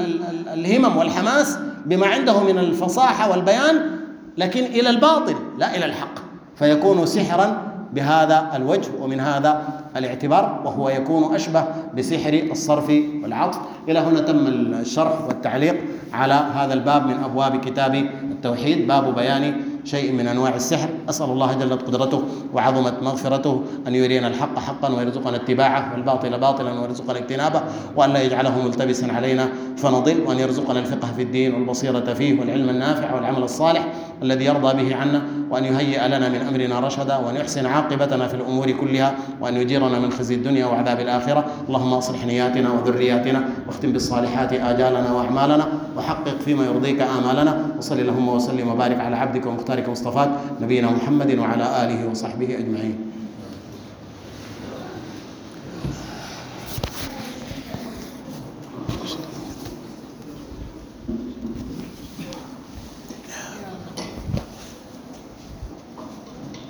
[SPEAKER 1] الهمم والحماس بما عنده من الفصاحة والبيان، لكن إلى الباطل لا إلى الحق، فيكون سحرا بهذا الوجه ومن هذا الاعتبار، وهو يكون أشبه بسحر الصرف والعطف. إلى هنا تم الشرح والتعليق على هذا الباب من أبواب كتاب التوحيد، باب بيان شيء من أنواع السحر. أسأل الله جلت قدرته وعظمت مغفرته أن يرينا الحق حقا ويرزقنا اتباعه، والباطل باطلا ويرزقنا اجتنابه، وأن لا يجعله ملتبسا علينا فنضل، وأن يرزقنا الفقه في الدين والبصيرة فيه والعلم النافع والعمل الصالح الذي يرضى به عنا، وأن يهيئ لنا من أمرنا رشدا، وأن يحسن عاقبتنا في الأمور كلها، وأن يجيرنا من خزي الدنيا وعذاب الآخرة. اللهم أصلح نياتنا وذرياتنا، واختم بالصالحات آجالنا وأعمالنا، وحقق فيما يرضيك آمالنا. وصل اللهم وسلم وبارك على عبدك ومختارك مصطفاك نبينا محمد وعلى آله وصحبه أجمعين.